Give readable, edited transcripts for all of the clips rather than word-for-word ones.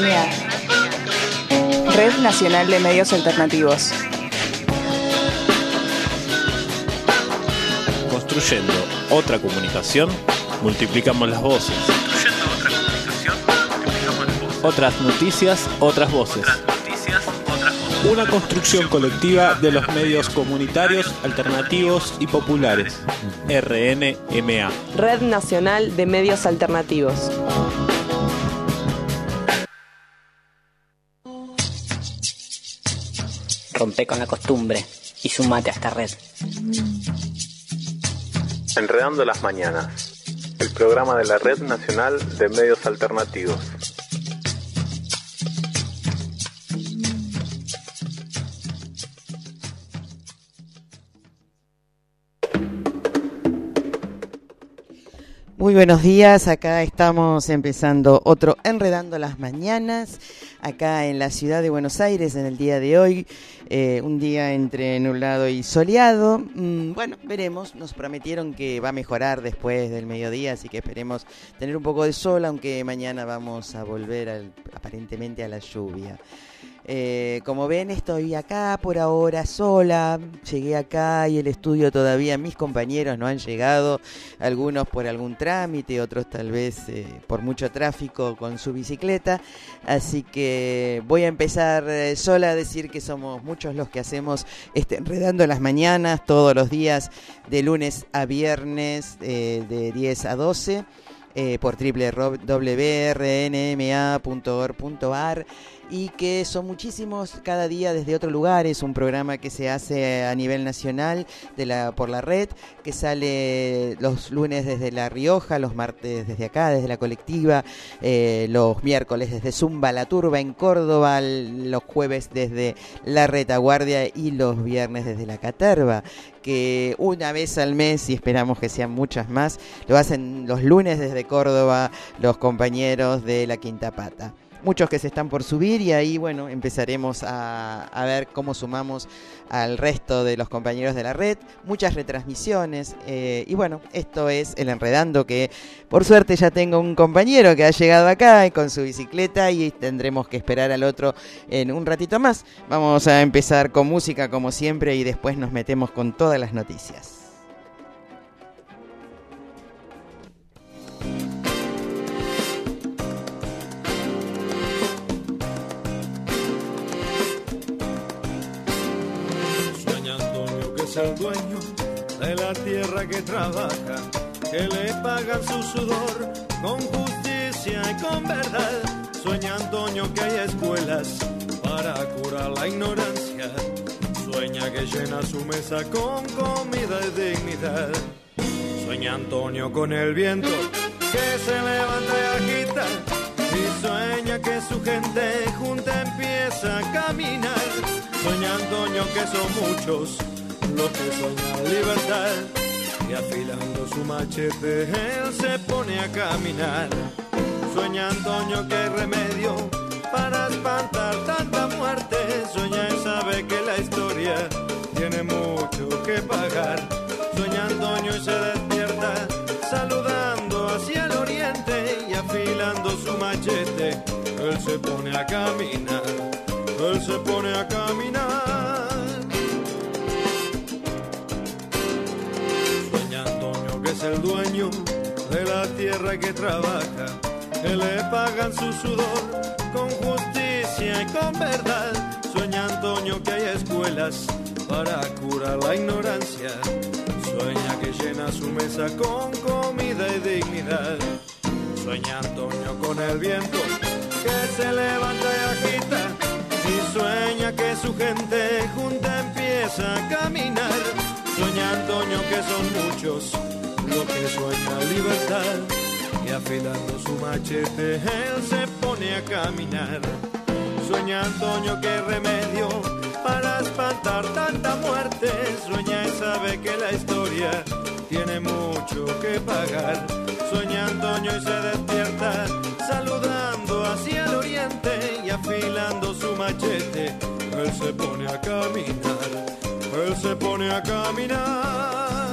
RNMA, Red Nacional de Medios Alternativos. Construyendo otra comunicación, multiplicamos las voces. Otras noticias, otras voces. Una construcción colectiva de los medios comunitarios, alternativos y populares. RNMA. Red Nacional de Medios Alternativos. Rompe con la costumbre y sumate a esta red. Enredando las mañanas, el programa de la Red Nacional de Medios Alternativos. Muy buenos días, acá estamos empezando otro Enredando las Mañanas, acá en la ciudad de Buenos Aires en el día de hoy, un día entre nublado y soleado. Bueno, veremos, nos prometieron que va a mejorar después del mediodía, así que esperemos tener un poco de sol, aunque mañana vamos a volver aparentemente a la lluvia. Como ven, estoy acá por ahora sola. Llegué acá y el estudio todavía, mis compañeros no han llegado, algunos por algún trámite, otros tal vez por mucho tráfico con su bicicleta, así que voy a empezar sola a decir que somos muchos los que hacemos Enredando las Mañanas todos los días de lunes a viernes de 10 a 12 por www.rnma.org.ar, y que son muchísimos cada día desde otro lugar. Es un programa que se hace a nivel nacional por la red, que sale los lunes desde La Rioja, los martes desde acá, desde la colectiva, los miércoles desde Zumba La Turba en Córdoba, los jueves desde La Retaguardia y los viernes desde La Caterva, que una vez al mes, y esperamos que sean muchas más, lo hacen los lunes desde Córdoba los compañeros de La Quinta Pata. Muchos que se están por subir, y ahí, bueno, empezaremos a ver cómo sumamos al resto de los compañeros de la red. Muchas retransmisiones, y bueno, esto es el Enredando, que por suerte ya tengo un compañero que ha llegado acá con su bicicleta, y tendremos que esperar al otro en un ratito más. Vamos a empezar con música como siempre y después nos metemos con todas las noticias. Es el dueño de la tierra que trabaja, que le pagan su sudor con justicia y con verdad. Sueña Antonio que hay escuelas para curar la ignorancia. Sueña que llena su mesa con comida y dignidad. Sueña Antonio con el viento que se levanta y agita, y sueña que su gente junta empieza a caminar. Sueña Antonio que son muchos los que sueñan libertad, y afilando su machete él se pone a caminar. Sueña Antonio que hay remedio para espantar tanta muerte. Sueña y sabe que la historia tiene mucho que pagar. Sueña Antonio y se despierta saludando hacia el oriente, y afilando su machete él se pone a caminar. Él se pone a caminar. Es el dueño de la tierra que trabaja, que le pagan su sudor con justicia y con verdad. Sueña Antonio que hay escuelas para curar la ignorancia. Sueña que llena su mesa con comida y dignidad. Sueña Antonio con el viento que se levanta y agita, y sueña que su gente junta empieza a caminar. Sueña Antonio que son muchos lo que sueña libertad, y afilando su machete él se pone a caminar. Sueña Antonio que hay remedio para espantar tanta muerte. Sueña y sabe que la historia tiene mucho que pagar. Sueña Antonio y se despierta saludando hacia el oriente, y afilando su machete él se pone a caminar. Él se pone a caminar.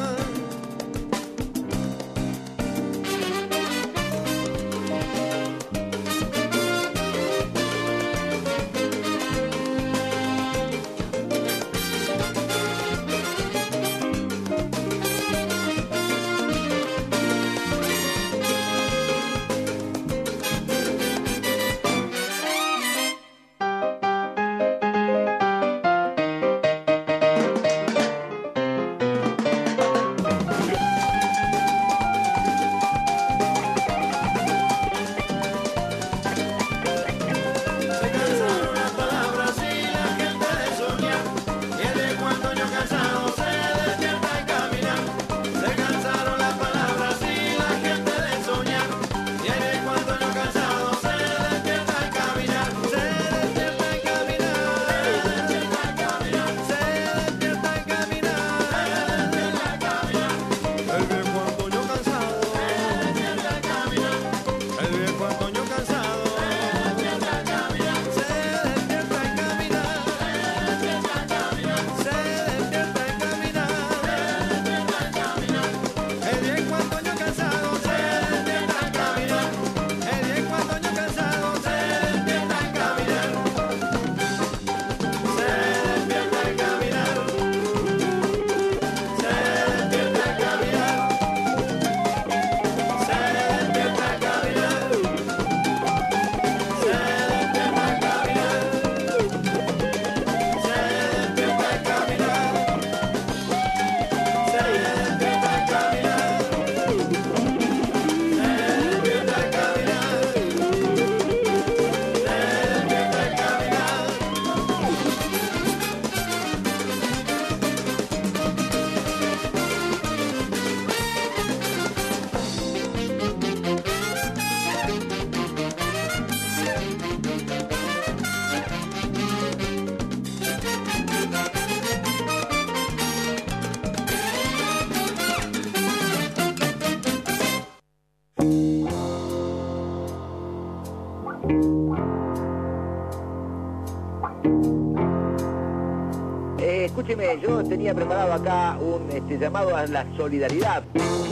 Escúcheme, yo tenía preparado acá un llamado a la solidaridad.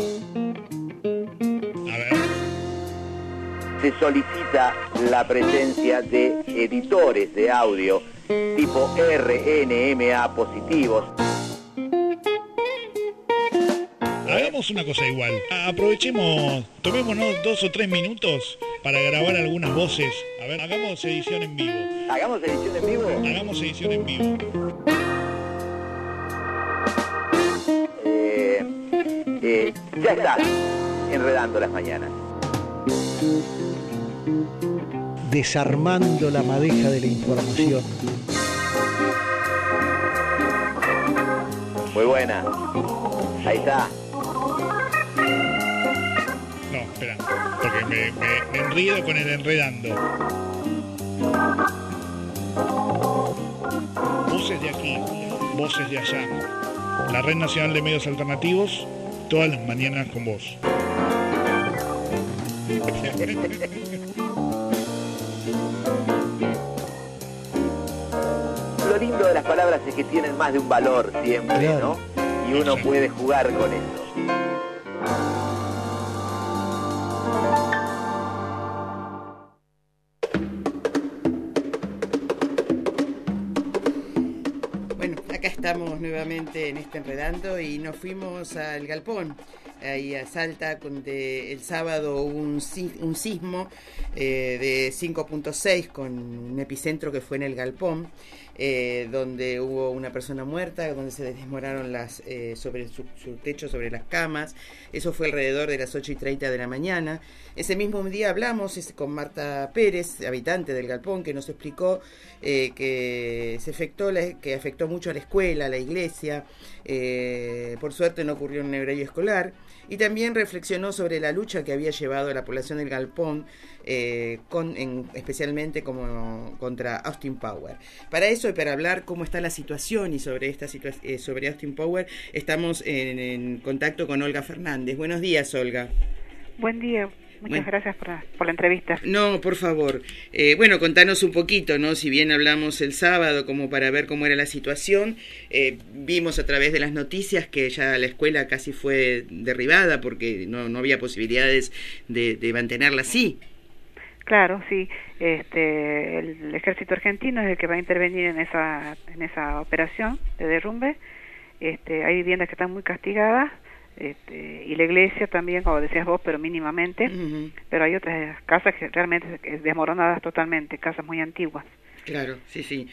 A ver. Se solicita la presencia de editores de audio tipo RNMA positivos. Hagamos una cosa igual. Aprovechemos, tomémonos 2 o 3 minutos para grabar algunas voces. A ver, hagamos edición en vivo. ¿Hagamos edición en vivo? Hagamos edición en vivo. Ya está, enredando las mañanas. Desarmando la madeja de la información. Muy buena. Ahí está. No, espera, porque me enredo con el enredando. Voces de aquí, voces de allá. La Red Nacional de Medios Alternativos, todas las mañanas con vos. Lo lindo de las palabras es que tienen más de un valor siempre, ¿no? Y uno puede jugar con eso. Estamos nuevamente en este Enredando y nos fuimos al Galpón, ahí a Salta, donde el sábado hubo un sismo de 5.6 con un epicentro que fue en el Galpón, donde hubo una persona muerta, donde se desmoronaron sobre su techo, sobre las camas. Eso fue alrededor de las 8:30 de la mañana. Ese mismo día hablamos con Marta Pérez, habitante del Galpón, que nos explicó que afectó mucho a la escuela, a la iglesia. Por suerte no ocurrió un horario escolar. Y también reflexionó sobre la lucha que había llevado la población del Galpón, especialmente contra Austin Power. Para eso y para hablar cómo está la situación y sobre sobre Austin Power, estamos en contacto con Olga Fernández. Buenos días, Olga. Buen día. Muchas gracias por la entrevista. No, por favor. Contanos un poquito, ¿no? Si bien hablamos el sábado como para ver cómo era la situación, vimos a través de las noticias que ya la escuela casi fue derribada porque no había posibilidades de mantenerla así. Claro, sí. El ejército argentino es el que va a intervenir en esa operación de derrumbe. Hay viviendas que están muy castigadas. Y la iglesia también, como decías vos, pero mínimamente. Uh-huh. Pero hay otras casas que realmente desmoronadas totalmente, casas muy antiguas. Claro, sí.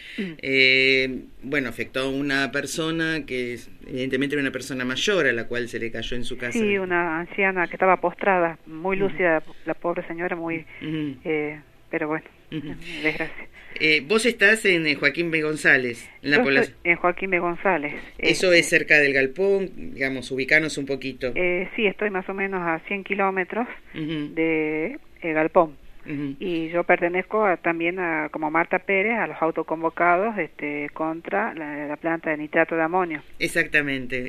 Afectó a una persona que evidentemente era una persona mayor a la cual se le cayó en su casa. Sí, una anciana que estaba postrada, muy lúcida, la pobre señora, muy... pero bueno, desgracia. Vos estás en Joaquín B. González, en la población. En Joaquín B. González. ¿Eso es cerca del Galpón? Digamos, ubicanos un poquito. Sí, estoy más o menos a 100 kilómetros de Galpón. Uh-huh. Y yo pertenezco también como Marta Pérez a los autoconvocados contra la planta de nitrato de amonio. Exactamente.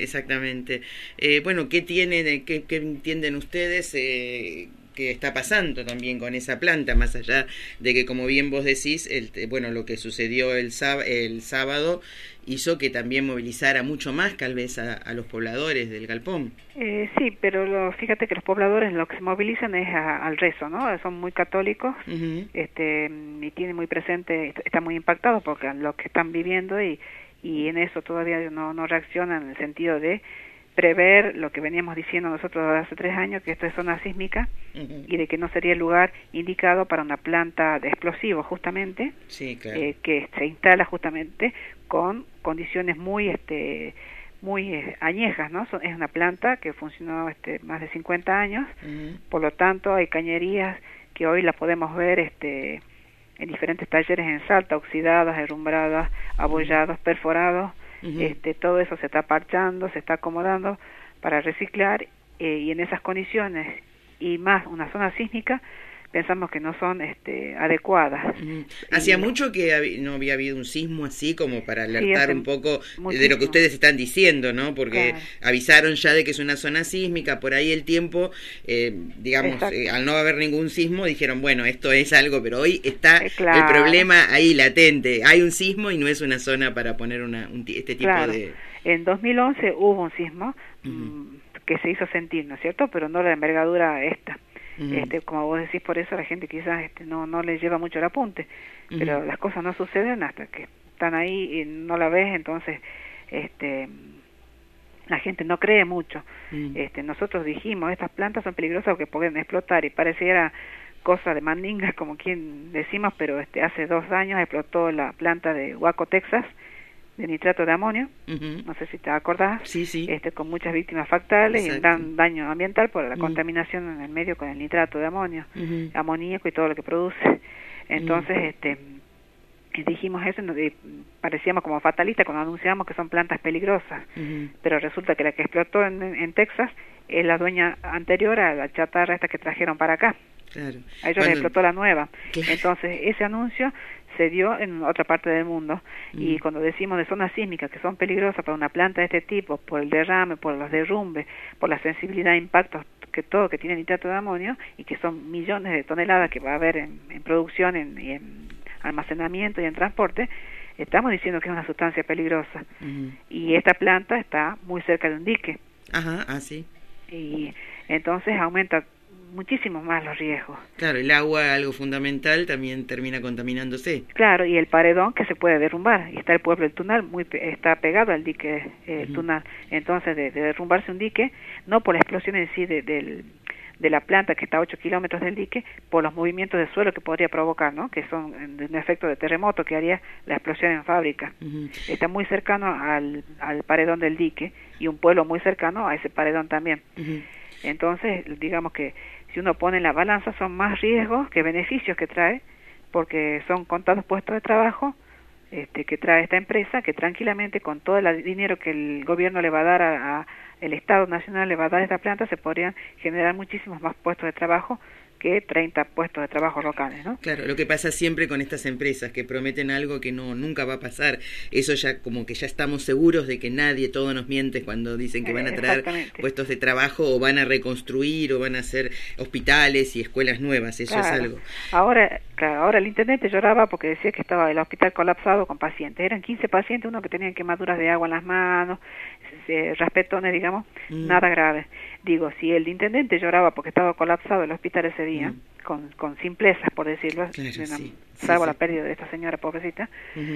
¿Qué entienden ustedes que está pasando también con esa planta, más allá de que, como bien vos decís, lo que sucedió el sábado hizo que también movilizara mucho más tal vez a los pobladores del Galpón? Sí, pero fíjate que los pobladores lo que se movilizan es al rezo, ¿no? Son muy católicos. Uh-huh. Y tienen muy presente, están muy impactados porque lo que están viviendo y en eso todavía no reaccionan en el sentido de prever lo que veníamos diciendo nosotros hace 3 años, que esto es zona sísmica. Uh-huh. Y de que no sería el lugar indicado para una planta de explosivos, justamente. Sí, claro. Que se instala justamente con condiciones muy añejas, ¿no? Es una planta que funcionó más de 50 años. Uh-huh. Por lo tanto hay cañerías que hoy las podemos ver en diferentes talleres en Salta, oxidadas, herrumbradas, abollados, perforados. Uh-huh. Todo eso se está parchando, se está acomodando para reciclar, y en esas condiciones y más una zona sísmica, pensamos que no son adecuadas. Hacía mucho que no había habido un sismo así como para alertar un poco muchísimo de lo que ustedes están diciendo, ¿no? Porque claro, avisaron ya de que es una zona sísmica, por ahí el tiempo, digamos, al no haber ningún sismo, dijeron, bueno, esto es algo, pero hoy está claro, el problema ahí latente. Hay un sismo y no es una zona para poner este tipo claro, de... En 2011 hubo un sismo que se hizo sentir, ¿no es cierto? Pero no la envergadura esta. Como vos decís, por eso a la gente quizás no le lleva mucho el apunte, pero las cosas no suceden hasta que están ahí y no la ves, entonces la gente no cree mucho. Nosotros dijimos, estas plantas son peligrosas porque pueden explotar, y pareciera cosa de mandinga, como quien decimos, pero hace 2 años explotó la planta de Waco, Texas, de nitrato de amonio, no sé si te acordás, con muchas víctimas fatales y un gran daño ambiental por la contaminación en el medio con el nitrato de amonio, amoníaco y todo lo que produce. Entonces, dijimos eso y parecíamos como fatalistas cuando anunciamos que son plantas peligrosas, pero resulta que la que explotó en Texas es la dueña anterior a la chatarra esta que trajeron para acá. Claro. A ellos les explotó la nueva. Claro. Entonces, ese anuncio se dio en otra parte del mundo, y cuando decimos de zonas sísmicas que son peligrosas para una planta de este tipo, por el derrame, por los derrumbes, por la sensibilidad a impactos que tiene nitrato de amonio, y que son millones de toneladas que va a haber en producción y en almacenamiento y en transporte, estamos diciendo que es una sustancia peligrosa. Y esta planta está muy cerca de un dique. Sí. Y entonces aumenta muchísimo más los riesgos. Claro, el agua, algo fundamental, también termina contaminándose. Claro, y el paredón que se puede derrumbar, y está el pueblo del Tunal, está pegado al dique Tunal. Entonces, de derrumbarse un dique, no por la explosión en sí de la planta que está a 8 kilómetros del dique, por los movimientos de suelo que podría provocar, ¿no? Que son un efecto de terremoto que haría la explosión en fábrica. Está muy cercano al paredón del dique, y un pueblo muy cercano a ese paredón también. Entonces, digamos que si uno pone en la balanza, son más riesgos que beneficios que trae, porque son contados puestos de trabajo que trae esta empresa, que tranquilamente con todo el dinero que el gobierno le va a dar el Estado Nacional le va a dar a esta planta, se podrían generar muchísimos más puestos de trabajo que 30 puestos de trabajo locales, ¿no? Claro, lo que pasa siempre con estas empresas, que prometen algo que nunca va a pasar. Eso ya, como que ya estamos seguros de que todos nos miente cuando dicen que van a traer puestos de trabajo, o van a reconstruir, o van a hacer hospitales y escuelas nuevas. Eso es algo. Ahora el intendente lloraba porque decía que estaba el hospital colapsado con pacientes. Eran 15 pacientes, uno que tenían quemaduras de agua en las manos, raspetones, digamos, nada grave. Digo, si el intendente lloraba porque estaba colapsado el hospital ese día, con simplezas, por decirlo, salvo la pérdida de esta señora pobrecita,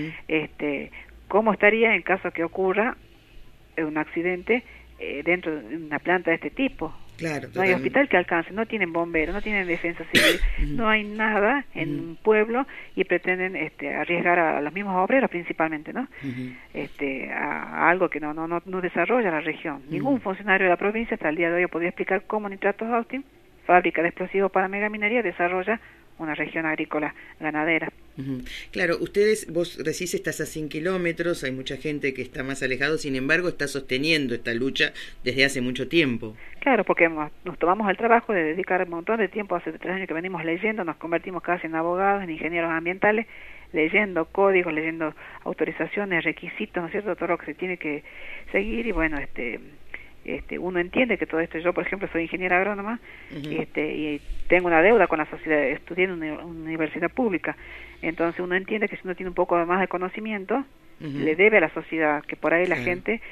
¿cómo estaría en caso que ocurra un accidente dentro de una planta de este tipo? Claro, no hay hospital que alcance, no tienen bomberos, no tienen defensa civil, no hay nada en un pueblo, y pretenden arriesgar a los mismos obreros principalmente, ¿no? A algo que no desarrolla la región. Ningún funcionario de la provincia hasta el día de hoy podría explicar cómo Nitratos Austin, fábrica de explosivos para megaminería, desarrolla una región agrícola ganadera. Claro, vos decís, estás a 100 kilómetros, hay mucha gente que está más alejado, sin embargo está sosteniendo esta lucha desde hace mucho tiempo. Claro, porque nos tomamos el trabajo de dedicar un montón de tiempo, hace 3 años que venimos leyendo, nos convertimos casi en abogados, en ingenieros ambientales, leyendo códigos, leyendo autorizaciones, requisitos, ¿no es cierto?, todo lo que se tiene que seguir, y bueno, uno entiende que todo esto, yo por ejemplo soy ingeniera agrónoma, y tengo una deuda con la sociedad, estudié en una universidad pública, entonces uno entiende que si uno tiene un poco más de conocimiento, le debe a la sociedad, que por ahí la gente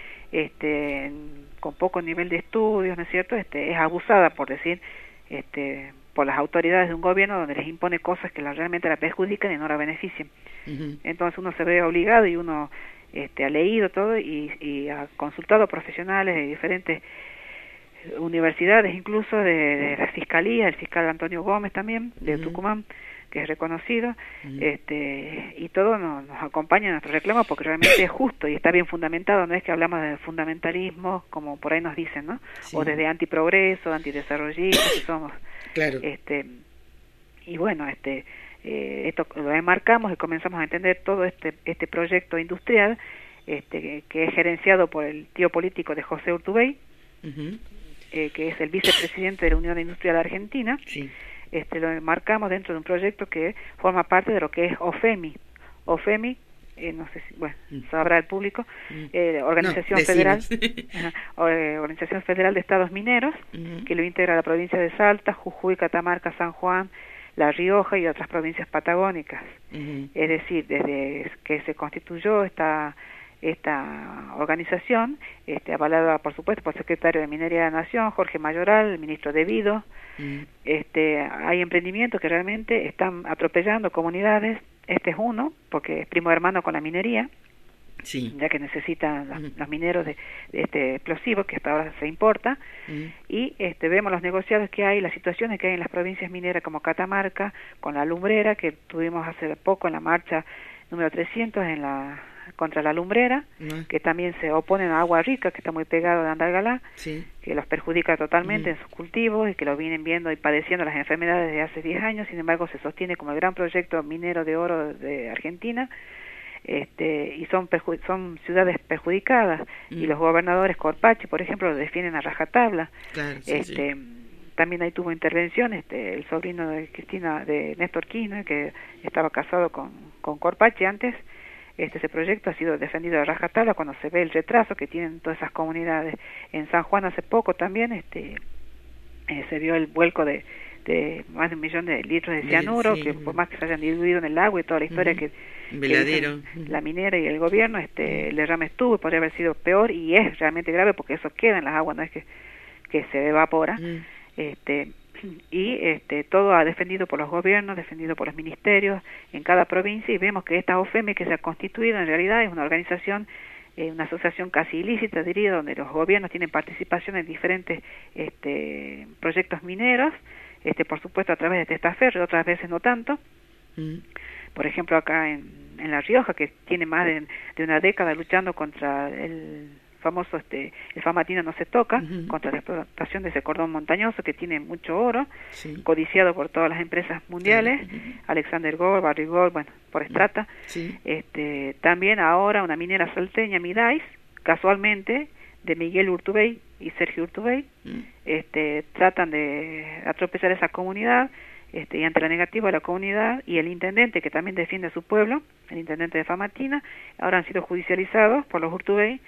con poco nivel de estudios, ¿no es cierto?, es abusada, por decir, por las autoridades de un gobierno, donde les impone cosas que realmente la perjudican y no la benefician. Entonces uno se ve obligado, y uno ha leído todo y ha consultado a profesionales de diferentes universidades, incluso de la Fiscalía, el fiscal Antonio Gómez también, de Tucumán, que es reconocido, y todo nos acompaña en nuestro reclamo, porque realmente es justo y está bien fundamentado, no es que hablamos de fundamentalismo, como por ahí nos dicen, ¿no? O desde antiprogreso, antidesarrollistas que somos. Claro. Y bueno, esto lo enmarcamos y comenzamos a entender todo este proyecto industrial, que es gerenciado por el tío político de José Urtubey, que es el vicepresidente de la Unión Industrial Argentina. lo marcamos dentro de un proyecto que forma parte de lo que es OFEMI. OFEMI, no sé si, bueno, sabrá el público, Organización Federal, Organización Federal de Estados Mineros, que lo integra la provincia de Salta, Jujuy, Catamarca, San Juan, La Rioja y otras provincias patagónicas. Es decir, desde que se constituyó esta organización, avalada por supuesto por el secretario de Minería de la Nación, Jorge Mayoral, el ministro de Vido, hay emprendimientos que realmente están atropellando comunidades. Este es uno, porque es primo hermano con la minería, ya que necesitan los mineros de explosivos que hasta ahora se importa, y vemos los negociados que hay, las situaciones que hay en las provincias mineras como Catamarca, con la lumbrera, que tuvimos hace poco en la marcha número 300 contra la lumbrera, que también se oponen a Agua Rica, que está muy pegado de Andalgalá, que los perjudica totalmente en sus cultivos y que lo vienen viendo y padeciendo las enfermedades desde hace 10 años, sin embargo se sostiene como el gran proyecto minero de oro de Argentina, y son ciudades perjudicadas, y los gobernadores Corpache, por ejemplo, lo defienden a rajatabla. También ahí tuvo intervención el sobrino de Néstor Kirchner, que estaba casado con Corpache antes. Ese proyecto ha sido defendido a rajatabla cuando se ve el retraso que tienen todas esas comunidades. En San Juan hace poco también se vio el vuelco de más de 1 millón de litros de cianuro, que por más que se hayan diluido en el agua y toda la historia que la minera y el gobierno, el derrame estuvo y podría haber sido peor, y es realmente grave porque eso queda en las aguas, no es que se evapora. Todo ha defendido por los gobiernos, defendido por los ministerios en cada provincia, y vemos que esta OFEMI que se ha constituido en realidad es una organización, una asociación casi ilícita, diría, donde los gobiernos tienen participación en diferentes proyectos mineros, por supuesto a través de testaferro, otras veces no tanto. Por ejemplo, acá en La Rioja, que tiene más de una década luchando contra el famoso el Famatina no se toca, contra la explotación de ese cordón montañoso que tiene mucho oro, codiciado por todas las empresas mundiales, Alexander Gold, Barry Gold, bueno, por Strata. También ahora una minera salteña, Midais, casualmente de Miguel Urtubey y Sergio Urtubey, tratan de atropellar esa comunidad, y ante la negativa de la comunidad y el intendente, que también defiende a su pueblo, el intendente de Famatina, ahora han sido judicializados por los Urtubey,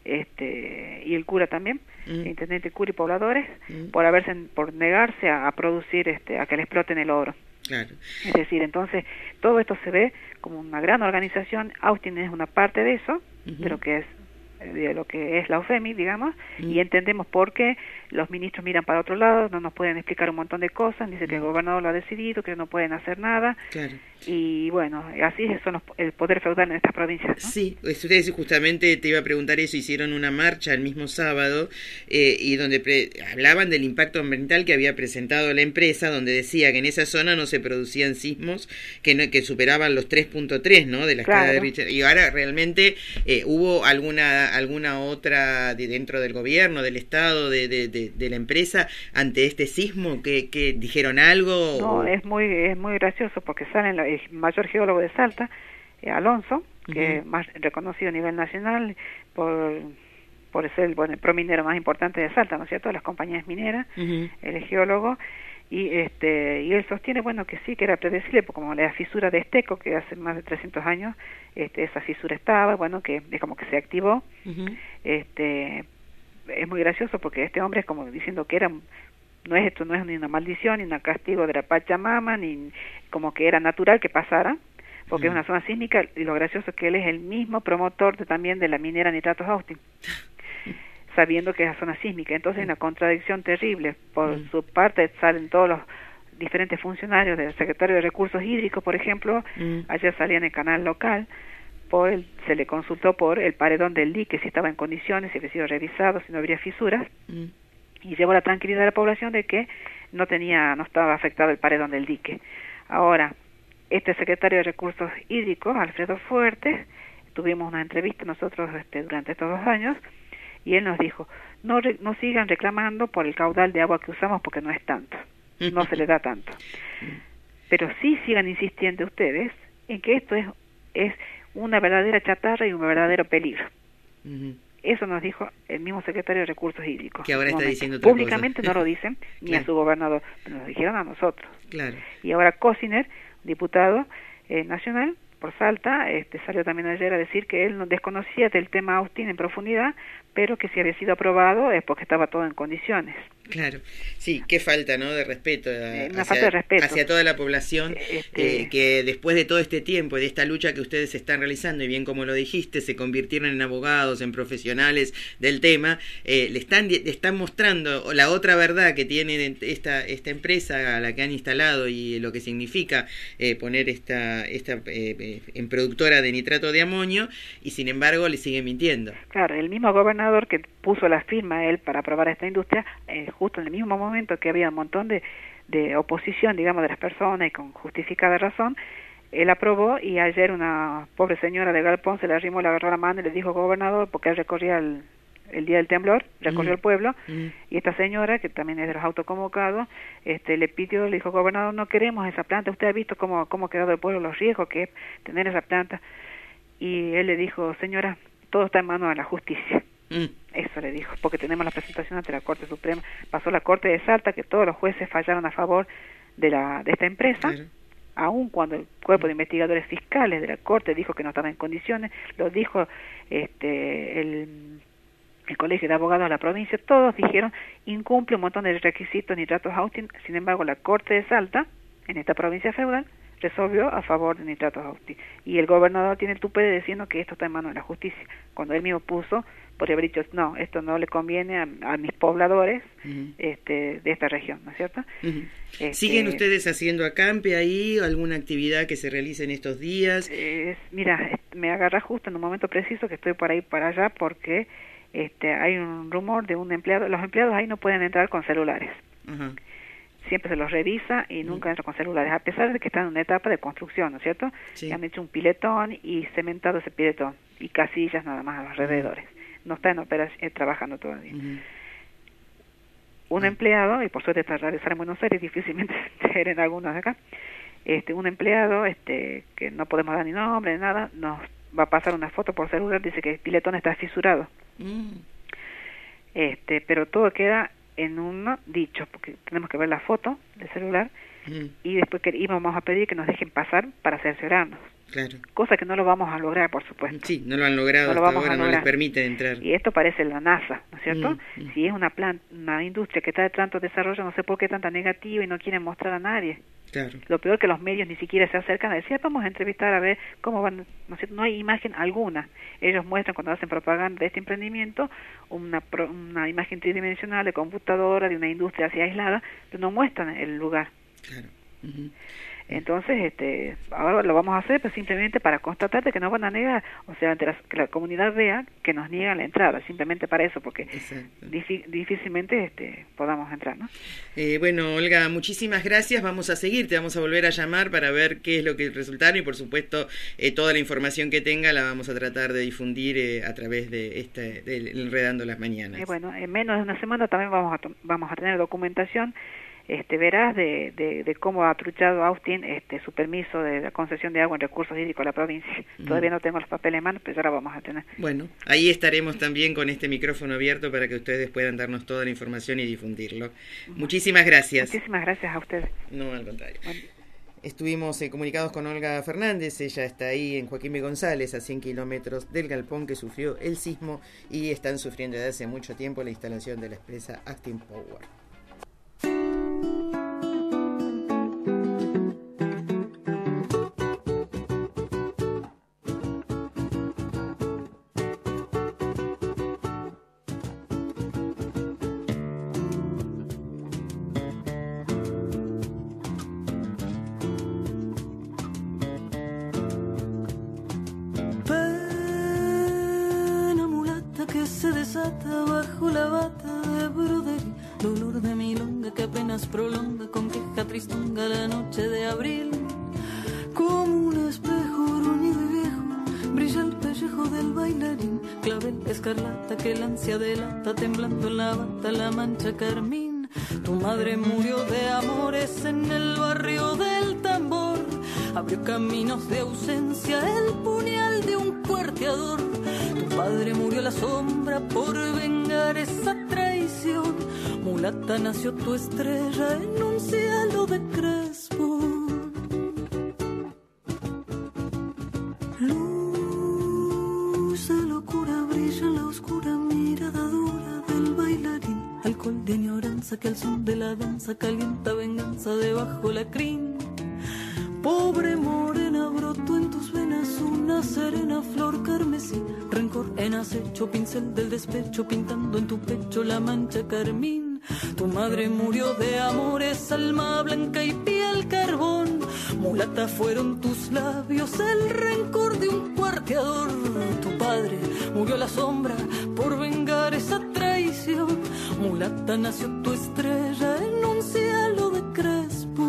y el cura también, el intendente, cura y pobladores, por negarse a producir, a que le exploten el oro. Es decir, entonces todo esto se ve como una gran organización. Austin es una parte de eso, de lo que es la OFEMI, digamos, y entendemos por qué los ministros miran para otro lado, no nos pueden explicar un montón de cosas, dice que el gobernador lo ha decidido, que no pueden hacer nada, y bueno, así son el poder feudal en estas provincias, ¿no? Sí, ustedes justamente te iba a preguntar eso, hicieron una marcha el mismo sábado, y donde hablaban del impacto ambiental que había presentado la empresa, donde decía que en esa zona no se producían sismos que superaban los 3.3, ¿no?, de la escala de Richter, y ahora realmente hubo alguna otra dentro del gobierno, del Estado, de la empresa, ante este sismo, que dijeron algo. No, es muy gracioso porque sale el mayor geólogo de Salta, Alonso, que es más reconocido a nivel nacional por ser el prominero más importante de Salta, ¿no es cierto?, de las compañías mineras, él es geólogo, y él sostiene, bueno, que sí, que era predecible, porque como la fisura de Esteco, que hace más de 300 años, esa fisura estaba, bueno, que es como que se activó. Es muy gracioso porque este hombre es como diciendo que no es ni una maldición, ni un castigo de la Pachamama, ni como que era natural que pasara, porque es una zona sísmica, y lo gracioso es que él es el mismo promotor también de la minera Nitratos Austin, sabiendo que es la zona sísmica. Entonces hay una contradicción terrible. Por su parte salen todos los diferentes funcionarios del secretario de Recursos Hídricos, por ejemplo, ayer salía en el canal local, se le consultó por el paredón del dique, si estaba en condiciones, si había sido revisado, si no habría fisuras, y llevó la tranquilidad a la población de que no estaba afectado el paredón del dique. Ahora, este secretario de Recursos Hídricos, Alfredo Fuertes, tuvimos una entrevista nosotros durante estos 2 años, y él nos dijo, no sigan reclamando por el caudal de agua que usamos porque no es tanto, no se le da tanto, pero sí sigan insistiendo ustedes en que esto es una verdadera chatarra y un verdadero peligro. Eso nos dijo el mismo secretario de Recursos Hídricos. Que ahora está diciendo otra públicamente cosa. No lo dicen ni Claro. a su gobernador, pero nos dijeron a nosotros. Claro. Y ahora Cosiner, diputado nacional por Salta, salió también ayer a decir que él no desconocía del tema Austin en profundidad, pero que si había sido aprobado es porque estaba todo en condiciones. Claro, sí, qué falta, ¿no?, de respeto, falta de respeto hacia toda la población, que después de todo este tiempo, de esta lucha que ustedes están realizando, y bien como lo dijiste, se convirtieron en abogados, en profesionales del tema, le están mostrando la otra verdad que tiene esta empresa a la que han instalado y lo que significa poner esta en productora de nitrato de amonio, y sin embargo le siguen mintiendo. Claro, el mismo gobernador que puso la firma a él para aprobar esta industria, justo en el mismo momento que había un montón de oposición, digamos, de las personas y con justificada razón, él aprobó, y ayer una pobre señora de Galpón se le arrimó, le agarró la mano y le dijo: gobernador, porque él recorría el día del temblor, recorrió el pueblo, y esta señora, que también es de los autoconvocados, le pidió, le dijo: gobernador, no queremos esa planta, usted ha visto cómo ha quedado el pueblo, los riesgos que es tener esa planta. Y él le dijo: señora, todo está en manos de la justicia. Eso le dijo, porque tenemos la presentación ante la Corte Suprema. Pasó la Corte de Salta, que todos los jueces fallaron a favor de esta empresa, aun cuando el cuerpo de investigadores fiscales de la Corte dijo que no estaba en condiciones, lo dijo el Colegio de Abogados de la provincia, todos dijeron incumple un montón de requisitos nitratos Austin. Sin embargo, la Corte de Salta, en esta provincia feudal, resolvió a favor de nitratos Austin, y el gobernador tiene el tupé diciendo que esto está en manos de la justicia, cuando él mismo puso, podría haber dicho: no, esto no le conviene a mis pobladores de esta región, ¿no es cierto? ¿Siguen ustedes haciendo acampe ahí, alguna actividad que se realice en estos días? Mira, me agarra justo en un momento preciso que estoy por ahí para allá, porque hay un rumor de un empleado. Los empleados ahí no pueden entrar con celulares. Siempre se los revisa y nunca entran con celulares, a pesar de que están en una etapa de construcción, ¿no es cierto? Sí. Han hecho un piletón y cementado ese piletón, y casillas nada más a los alrededores. No está en operación, trabajando todavía. Un empleado, y por suerte está realizar en Buenos Aires, difícilmente se en algunos de acá, un empleado que no podemos dar ni nombre ni nada, nos va a pasar una foto por celular, dice que el piletón está fisurado. Pero todo queda en un dicho, porque tenemos que ver la foto del celular, y después que íbamos a pedir que nos dejen pasar para cerciorarnos. Claro. Cosa que no lo vamos a lograr, por supuesto. Sí, no lo han logrado, hasta ahora no les permiten entrar. Y esto parece la NASA, ¿no es cierto? Si es una industria que está de tanto desarrollo, no sé por qué tanta negativa y no quieren mostrar a nadie. Claro. Lo peor que los medios ni siquiera se acercan a decir: vamos a entrevistar a ver cómo van, ¿no es cierto? No hay imagen alguna. Ellos muestran, cuando hacen propaganda de este emprendimiento, una imagen tridimensional de computadora, de una industria así aislada, pero no muestran el lugar. Claro. Entonces, ahora lo vamos a hacer, pues simplemente para constatar de que nos van a negar, o sea, que la comunidad vea que nos niegan la entrada, simplemente para eso, porque difícilmente podamos entrar, ¿no? Bueno, Olga, muchísimas gracias. Vamos a seguir, te vamos a volver a llamar para ver qué es lo que resultaron, y por supuesto toda la información que tenga la vamos a tratar de difundir a través de Enredando las Mañanas. Bueno, en menos de una semana también vamos a tener documentación veraz de cómo ha truchado Austin su permiso de la concesión de agua en recursos hídricos a la provincia. Todavía no tengo los papeles en mano, pero ya la vamos a tener. Bueno, ahí estaremos también con este micrófono abierto para que ustedes puedan darnos toda la información y difundirlo. Muchísimas gracias. Muchísimas gracias a ustedes. No, al contrario. Bueno. Estuvimos comunicados con Olga Fernández. Ella está ahí en Joaquín B. González, a 100 kilómetros del galpón que sufrió el sismo, y están sufriendo desde hace mucho tiempo la instalación de la empresa Austin Power. Bajo la bata de brodería, dolor de milonga que apenas prolonga con queja tristonga la noche de abril. Como un espejo gruñido y viejo, brilla el pellejo del bailarín, clavel escarlata que el ansia delata, temblando en la bata la mancha carmín. Tu madre murió de amores en el barrio del Tambor, abrió caminos de ausencia, el puñal de un cuarteador. Tu padre murió a la sombra por vengar esa traición. Mulata, nació tu estrella en un cielo de crespo. Luz de locura brilla en la oscura mirada dura del bailarín. Alcohol de añoranza que al son de la danza calienta venganza debajo la crin. Pobre morena, brotó en tus venas una serena flor carmesí. Rencor en acecho, pincel del despecho, pintando en tu pecho la mancha carmín. Tu madre murió de amores, alma blanca y piel carbón. Mulata, fueron tus labios el rencor de un cuarteador. Tu padre murió a la sombra por vengar esa traición. Mulata, nació tu estrella en un cielo de crespo.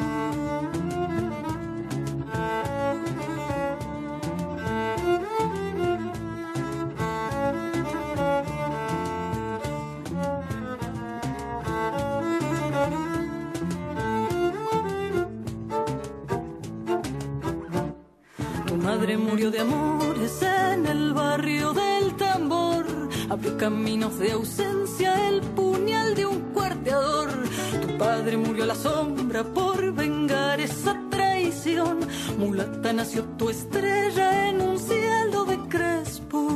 Madre murió de amores en el barrio del Tambor. Abrió caminos de ausencia, el puñal de un cuarteador. Tu padre murió a la sombra por vengar esa traición. Mulata, nació tu estrella en un cielo de crespo.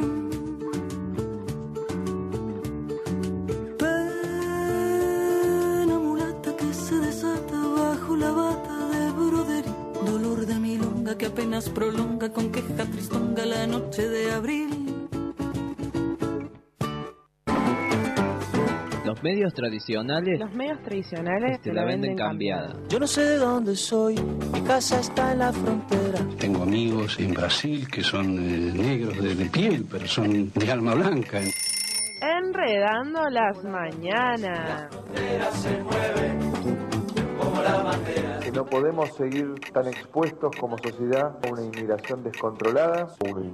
Pena mulata que se desata bajo la bata de brodería. Dolor de milonga que apenas prolonga con queja tristonga la noche de abril. Los medios tradicionales te la venden cambiada. Yo no sé de dónde soy, mi casa está en la frontera. Tengo amigos en Brasil que son negros de piel, pero son de alma blanca. Enredando las mañanas. Se mueve como la bandera. Que no podemos seguir tan expuestos como sociedad a una inmigración descontrolada.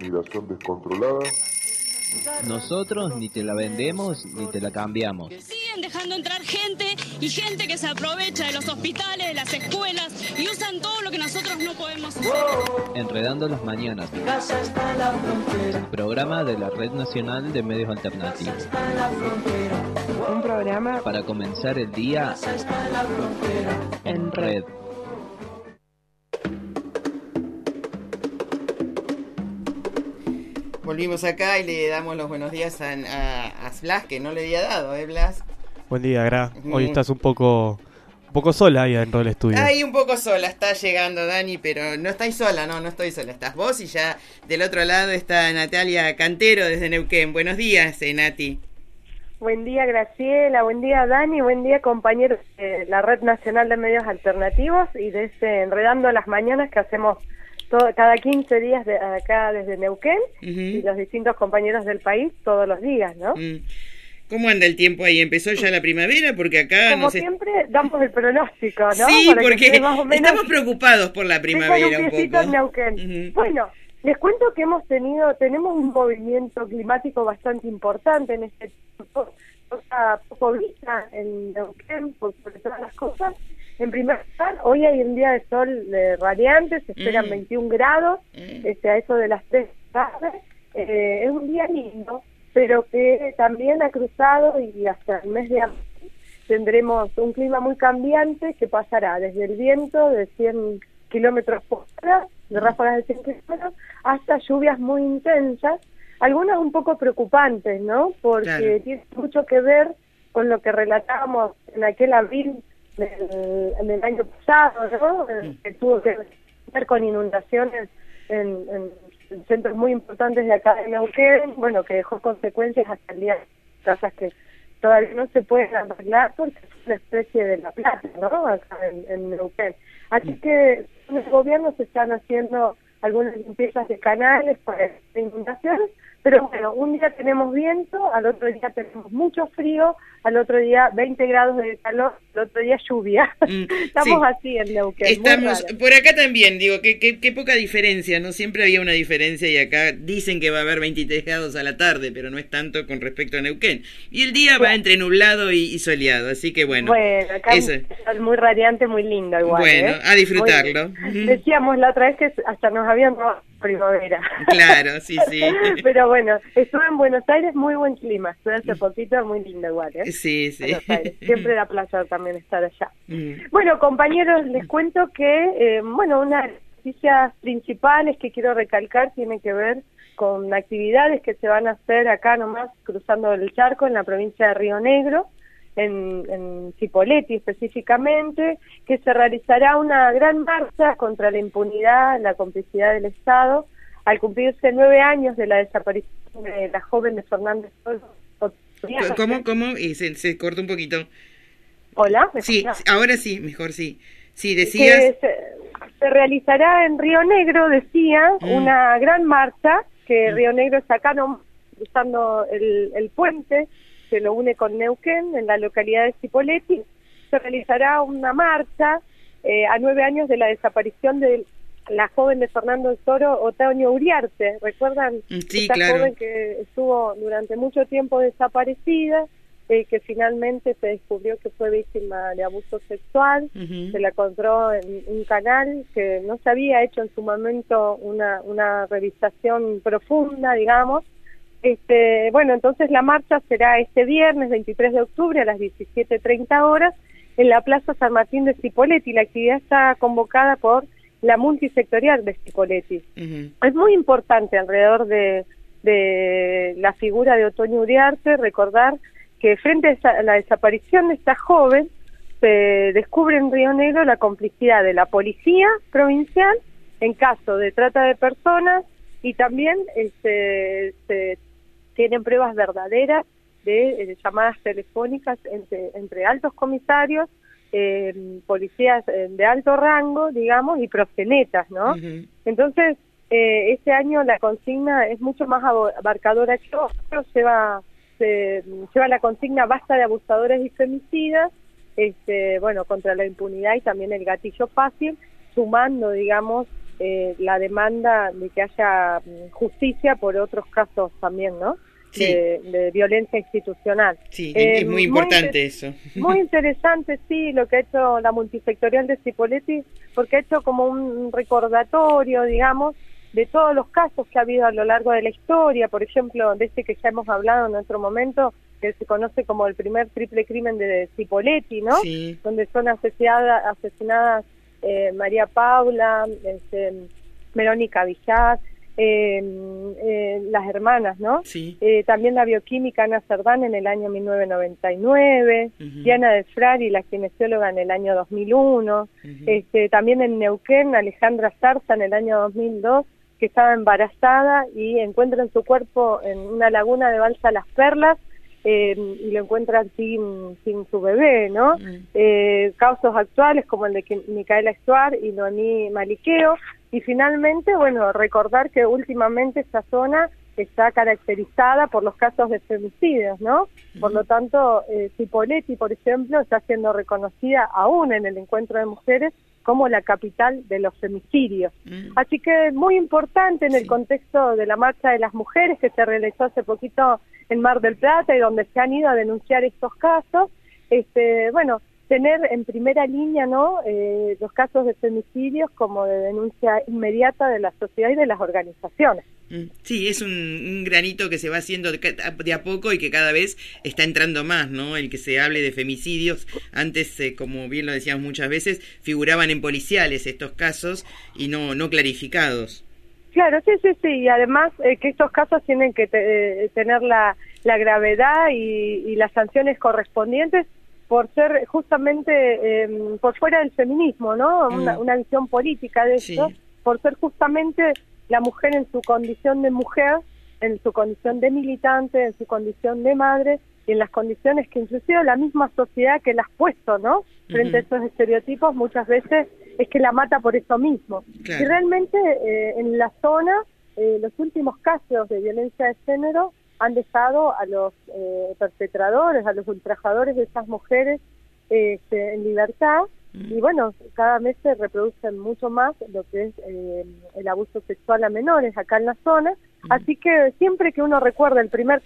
Nosotros ni te la vendemos ni te la cambiamos. Siguen dejando entrar gente y gente que se aprovecha de los hospitales, de las escuelas y usan todo lo que nosotros no podemos hacer. Enredando las mañanas. Mi casa está en la frontera. El programa de la Red Nacional de Medios Alternativos. Un programa para comenzar el día en red. Volvimos acá y le damos los buenos días a Blas, que no le había dado, Blas? Buen día, Gra. Hoy estás un poco sola ahí dentro del estudio. Ahí un poco sola, está llegando Dani, pero no estáis sola, no estoy sola. Estás vos y ya del otro lado está Natalia Cantero desde Neuquén. Buenos días, Nati. Buen día, Graciela. Buen día, Dani. Buen día, compañeros de la Red Nacional de Medios Alternativos y de Enredando las Mañanas que hacemos cada 15 días de acá desde Neuquén y los distintos compañeros del país todos los días, ¿no? ¿Cómo anda el tiempo ahí? ¿Empezó ya la primavera? Porque acá como siempre damos el pronóstico, ¿no? Sí, para porque más o menos estamos preocupados por la primavera un poco. En Neuquén. Bueno, les cuento que tenemos un movimiento climático bastante importante en este tiempo, poco vista en Neuquén por todas las cosas. En primer lugar, hoy hay un día de sol radiante, se esperan 21 grados, a eso de las 3 de la tarde. Es un día lindo, pero que también ha cruzado y hasta el mes de abril tendremos un clima muy cambiante que pasará desde el viento de 100 kilómetros por hora, de ráfagas de 100 kilómetros, hasta lluvias muy intensas, algunas un poco preocupantes, ¿no? Porque tiene mucho que ver con lo que relatábamos en aquel abril del año pasado, ¿no? Que tuvo que ver con inundaciones en centros muy importantes de acá de Neuquén, bueno, que dejó consecuencias hasta el día de casas que todavía no se pueden arreglar porque es una especie de La Plata, ¿no? Acá en Neuquén. Así que en el gobierno se están haciendo algunas limpiezas de canales para inundaciones, pero bueno, un día tenemos viento, al otro día tenemos mucho frío, al otro día 20 grados de calor, al otro día lluvia. Estamos así en Neuquén. Estamos por acá también, digo, qué poca diferencia, ¿no? Siempre había una diferencia y acá dicen que va a haber 23 grados a la tarde, pero no es tanto con respecto a Neuquén. Y el día va entre nublado y soleado, así que bueno. Bueno, acá es muy radiante, muy lindo igual. Bueno, a disfrutarlo. Decíamos la otra vez que hasta nos habían robado primavera. Claro, sí. Pero bueno, estuve en Buenos Aires, muy buen clima. Estuve hace poquito, muy lindo igual, ¿eh? Sí. Buenos Aires. Siempre da placer también estar allá. Bueno, compañeros, les cuento que, una de las noticias principales que quiero recalcar tiene que ver con actividades que se van a hacer acá nomás, cruzando el charco, en la provincia de Río Negro, en Cipolletti específicamente, que se realizará una gran marcha contra la impunidad, la complicidad del Estado, al cumplirse 9 años de la desaparición de la joven de Fernández Toro. ¿Cómo? Y se cortó un poquito. ¿Hola? Sí, ahora sí, mejor sí. Sí, decías... Que se realizará en Río Negro, decía, una gran marcha, que Río Negro está acá cruzando el puente, que lo une con Neuquén, en la localidad de Cipolletti. Se realizará una marcha a 9 años de la desaparición de la joven de Fernando Toro, Otoño Uriarte. ¿Recuerdan? Sí, esta claro. Joven que estuvo durante mucho tiempo desaparecida, que finalmente se descubrió que fue víctima de abuso sexual. Se la encontró en un canal que no se había hecho en su momento una revisación profunda, digamos. Entonces la marcha será este viernes 23 de octubre a las 17:30 horas en la Plaza San Martín de Cipolletti. La actividad está convocada por la multisectorial de Cipolletti. Es muy importante alrededor de la figura de Otoño Uriarte recordar que frente a la desaparición de esta joven se descubre en Río Negro la complicidad de la policía provincial en caso de trata de personas, y también se tienen pruebas verdaderas de llamadas telefónicas entre altos comisarios, policías de alto rango, digamos, y proxenetas, ¿no? Entonces, este año la consigna es mucho más abarcadora que otros, lleva la consigna basta de abusadores y femicidas, contra la impunidad y también el gatillo fácil, sumando, digamos, la demanda de que haya justicia por otros casos también, ¿no? Sí. De violencia institucional. Sí, es muy importante eso. Muy interesante, sí, lo que ha hecho la multisectorial de Cipolletti, porque ha hecho como un recordatorio, digamos, de todos los casos que ha habido a lo largo de la historia, por ejemplo, de este que ya hemos hablado en otro momento, que se conoce como el primer triple crimen de Cipolletti, ¿no? Sí. Donde son asesinadas María Paula, Verónica Villar, las hermanas, ¿no? Sí. También la bioquímica Ana Cerdán en el año 1999, Diana de Frari, la kinesióloga, en el año 2001, también en Neuquén, Alejandra Zarza en el año 2002, que estaba embarazada y encuentran su cuerpo en una laguna de Balsa Las Perlas, y lo encuentran sin su bebé, ¿no? Casos actuales como el de Micaela Estuar y Noemí Maliqueo. Y finalmente, recordar que últimamente esta zona está caracterizada por los casos de femicidios, ¿no? Por lo tanto, Cipolletti, por ejemplo, está siendo reconocida aún en el encuentro de mujeres como la capital de los femicidios. Así que es muy importante en el contexto de la marcha de las mujeres que se realizó hace poquito en Mar del Plata y donde se han ido a denunciar estos casos, tener en primera línea, ¿no? Los casos de femicidios como de denuncia inmediata de la sociedad y de las organizaciones. Sí, es un granito que se va haciendo de a poco y que cada vez está entrando más, ¿no? El que se hable de femicidios. Antes, como bien lo decíamos muchas veces, figuraban en policiales estos casos y no clarificados. Claro, sí, y además que estos casos tienen que tener la gravedad y las sanciones correspondientes por ser justamente por fuera del feminismo, ¿no? Una visión política de esto, por ser justamente la mujer en su condición de mujer, en su condición de militante, en su condición de madre, y en las condiciones que inclusive la misma sociedad que las ha puesto, ¿no? Frente a esos estereotipos muchas veces es que la mata por eso mismo. Claro. Y realmente en la zona los últimos casos de violencia de género han dejado a los perpetradores, a los ultrajadores de esas mujeres en libertad. Y bueno, cada mes se reproducen mucho más lo que es el abuso sexual a menores acá en la zona. Así que siempre que uno recuerda el triple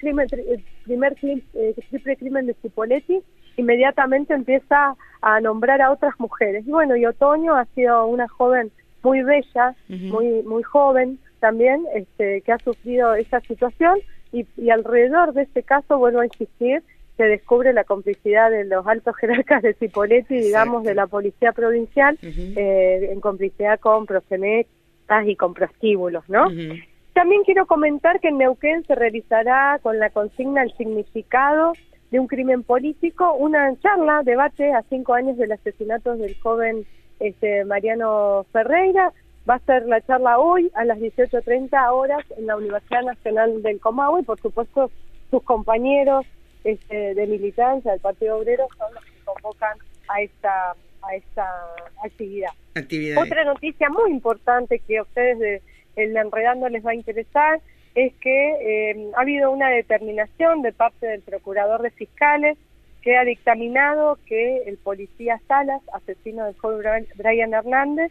crimen de Cipolletti, inmediatamente empieza a nombrar a otras mujeres. Y bueno, y Otoño ha sido una joven muy bella, muy joven también, que ha sufrido esa situación, y alrededor de este caso, vuelvo a insistir, se descubre la complicidad de los altos jerarcas de Cipolletti, digamos, de la policía provincial, en complicidad con proxenetas y con prostíbulos, ¿no? También quiero comentar que en Neuquén se realizará con la consigna El significado de un crimen político, una charla, debate a 5 años del asesinato del joven Mariano Ferreira. Va a ser la charla hoy a las 18:30 horas en la Universidad Nacional del Comahue, y por supuesto sus compañeros de militancia del Partido Obrero son los que convocan a esta actividad. Otra noticia muy importante que a ustedes de El Enredando les va a interesar es que ha habido una determinación de parte del Procurador de Fiscales que ha dictaminado que el policía Salas, asesino del joven Brian Hernández,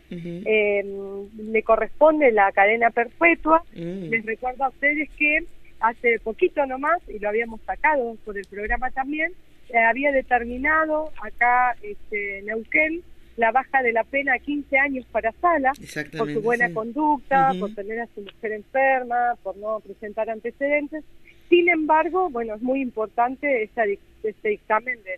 le corresponde la cadena perpetua. Les recuerdo a ustedes que hace poquito nomás, y lo habíamos sacado por el programa también, había determinado acá Neuquén la baja de la pena a 15 años para Salas, por su buena conducta, por tener a su mujer enferma, por no presentar antecedentes. Sin embargo, bueno, es muy importante este dictamen del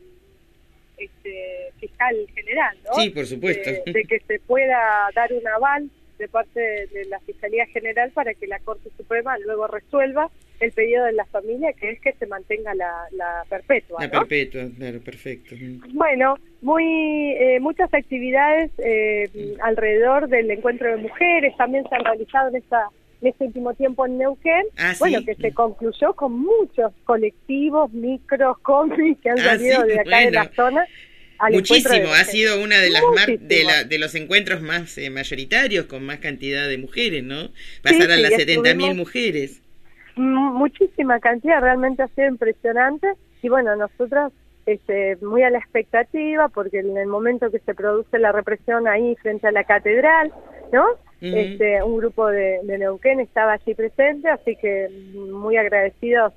fiscal general, ¿no? Sí, por supuesto. De que se pueda dar un aval de parte de la Fiscalía General para que la Corte Suprema luego resuelva el pedido de la familia, que es que se mantenga la perpetua, La ¿no? perpetua, claro, perfecto. Bueno, muchas actividades alrededor del encuentro de mujeres también se han realizado en este último tiempo en Neuquén, bueno, que se concluyó con muchos colectivos, micros, combis que han salido de acá de la zona. Muchísimo, ha sido una de las de los encuentros más mayoritarios, con más cantidad de mujeres, ¿no? Pasaron las 70.000 mujeres. Muchísima cantidad, realmente ha sido impresionante, y bueno, nosotras muy a la expectativa, porque en el momento que se produce la represión ahí frente a la catedral, ¿no? Un grupo de Neuquén estaba allí presente, así que muy agradecidos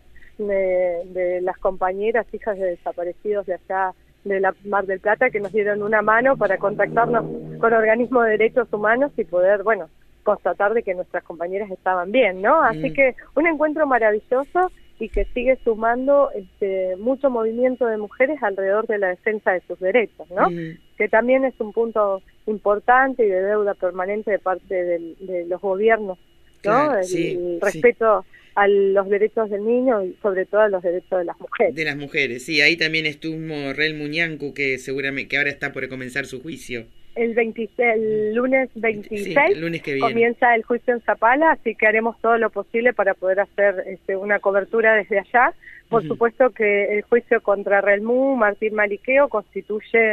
de las compañeras, hijas de desaparecidos de allá de la Mar del Plata, que nos dieron una mano para contactarnos con organismos de derechos humanos y poder, bueno, constatar de que nuestras compañeras estaban bien, ¿no? Así que un encuentro maravilloso y que sigue sumando mucho movimiento de mujeres alrededor de la defensa de sus derechos, ¿no? Que también es un punto importante y de deuda permanente de parte de los gobiernos, ¿no? Claro, el respeto a los derechos del niño y sobre todo a los derechos de las mujeres. De las mujeres, sí, ahí también estuvo Rel Muñancu, que seguramente que ahora está por comenzar su juicio. El lunes 26 sí, el lunes que viene comienza el juicio en Zapala, así que haremos todo lo posible para poder hacer una cobertura desde allá. Por supuesto que el juicio contra Relmú, Martín Mariqueo, constituye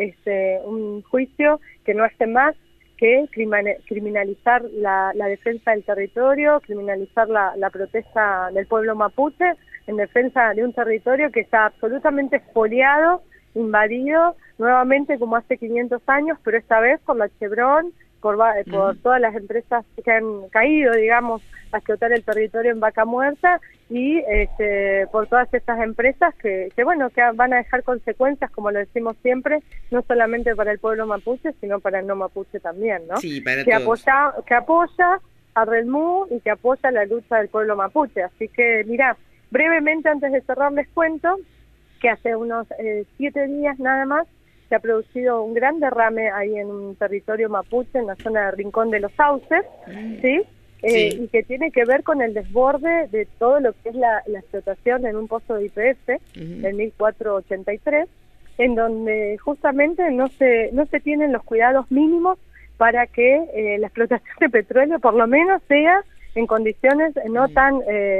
un juicio que no hace más que criminalizar la defensa del territorio, criminalizar la protesta del pueblo mapuche en defensa de un territorio que está absolutamente expoliado, invadido nuevamente como hace 500 años, pero esta vez por la Chevron, por todas las empresas que han caído, digamos, a explotar el territorio en Vaca Muerta, y por todas estas empresas que van a dejar consecuencias, como lo decimos siempre, no solamente para el pueblo mapuche, sino para el no mapuche también, ¿no? Sí, para que todos. apoya a Relmú y que apoya la lucha del pueblo mapuche. Así que, mirá, brevemente antes de cerrar les cuento que hace unos 7 días nada más se ha producido un gran derrame ahí en un territorio mapuche, en la zona de Rincón de los Sauces, ¿sí? Y que tiene que ver con el desborde de todo lo que es la explotación en un pozo de YPF en 1483, en donde justamente no se tienen los cuidados mínimos para que la explotación de petróleo por lo menos sea en condiciones no tan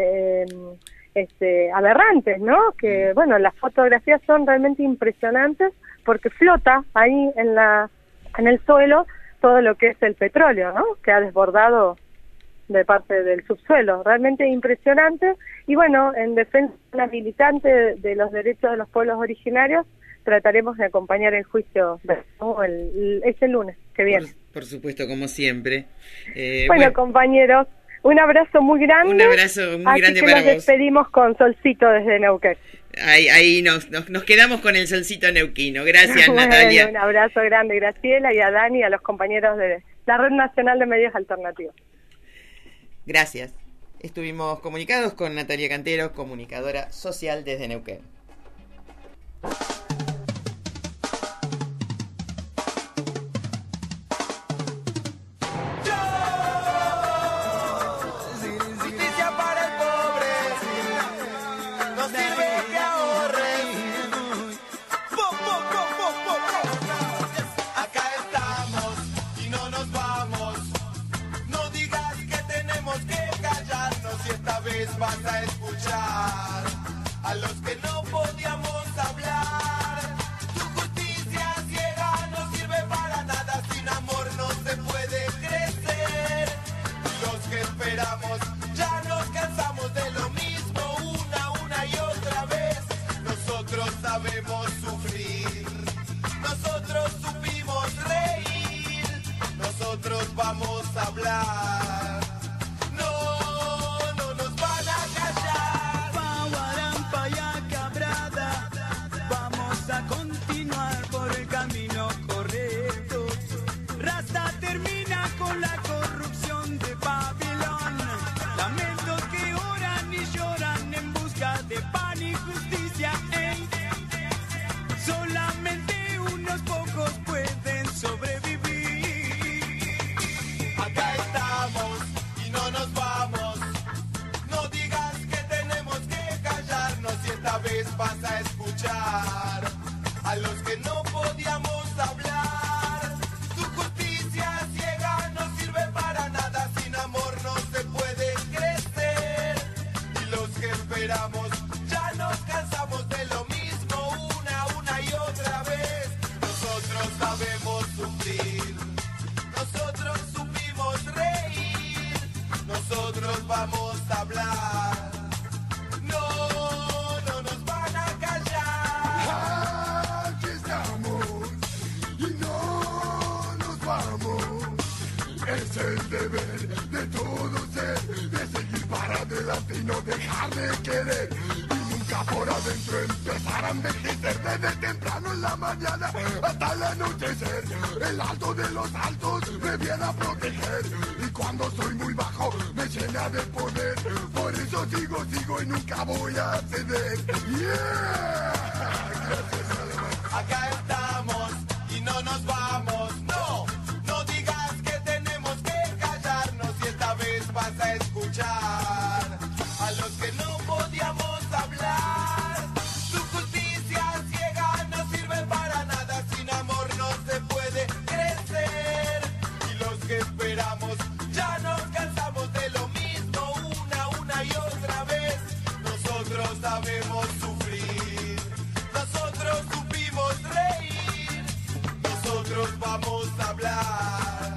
aberrantes, ¿no? Que bueno, las fotografías son realmente impresionantes porque flota ahí en la en el suelo todo lo que es el petróleo, ¿no? Que ha desbordado de parte del subsuelo, realmente impresionante. Y bueno, en defensa de la militante de los derechos de los pueblos originarios, trataremos de acompañar el juicio este lunes que viene. Por supuesto, como siempre. Bueno, compañeros, un abrazo muy grande. Un abrazo muy grande que para nos vos. Despedimos con solcito desde Neuquén. Ahí nos quedamos con el solcito neuquino. Gracias, Bueno, Natalia. Un abrazo grande, Graciela, y a Dani y a los compañeros de la Red Nacional de Medios Alternativos. Gracias. Estuvimos comunicados con Natalia Cantero, comunicadora social desde Neuquén. Vas a escuchar a los que no podíamos hablar. Tu justicia ciega no sirve para nada, sin amor no se puede crecer. Los que esperamos ya nos cansamos de lo mismo una y otra vez. Nosotros sabemos sufrir, nosotros supimos reír, nosotros vamos a hablar. Continuar por el camino correcto. Rasta termina con la corrupción de Babilón. Lamentos que oran y lloran en busca de pan y justicia. Ey. Solamente unos pocos pueden sobrevivir. Acá estamos y no nos vamos. No digas que tenemos que callarnos y esta vez vas a escuchar a los que no podíamos hablar. Tu justicia ciega no sirve para nada, sin amor no se puede crecer. Y los que esperamos ya nos cansamos de lo mismo una y otra vez. Nosotros sabemos sufrir, nosotros supimos reír, nosotros vamos a hablar. No nos van a callar. Aquí estamos y no nos vamos. Es el deber de todo ser, de seguir para adelante y no dejar de querer. Y nunca por adentro empezar a envejecer, desde temprano en la mañana hasta el anochecer. El alto de los altos me viene a proteger, y cuando soy muy bajo me llena de poder. Por eso sigo y nunca voy a ceder. Yeah. Acá estamos y no nos vamos. No digas que tenemos que callarnos y esta vez vas a escuchar a los que no podíamos hablar. Tu justicia ciega no sirve para nada, sin amor no se puede crecer. Y los que esperamos ya nos cansamos de lo mismo una y otra vez. Nosotros sabemos sufrir, nosotros supimos reír, nosotros vamos a hablar.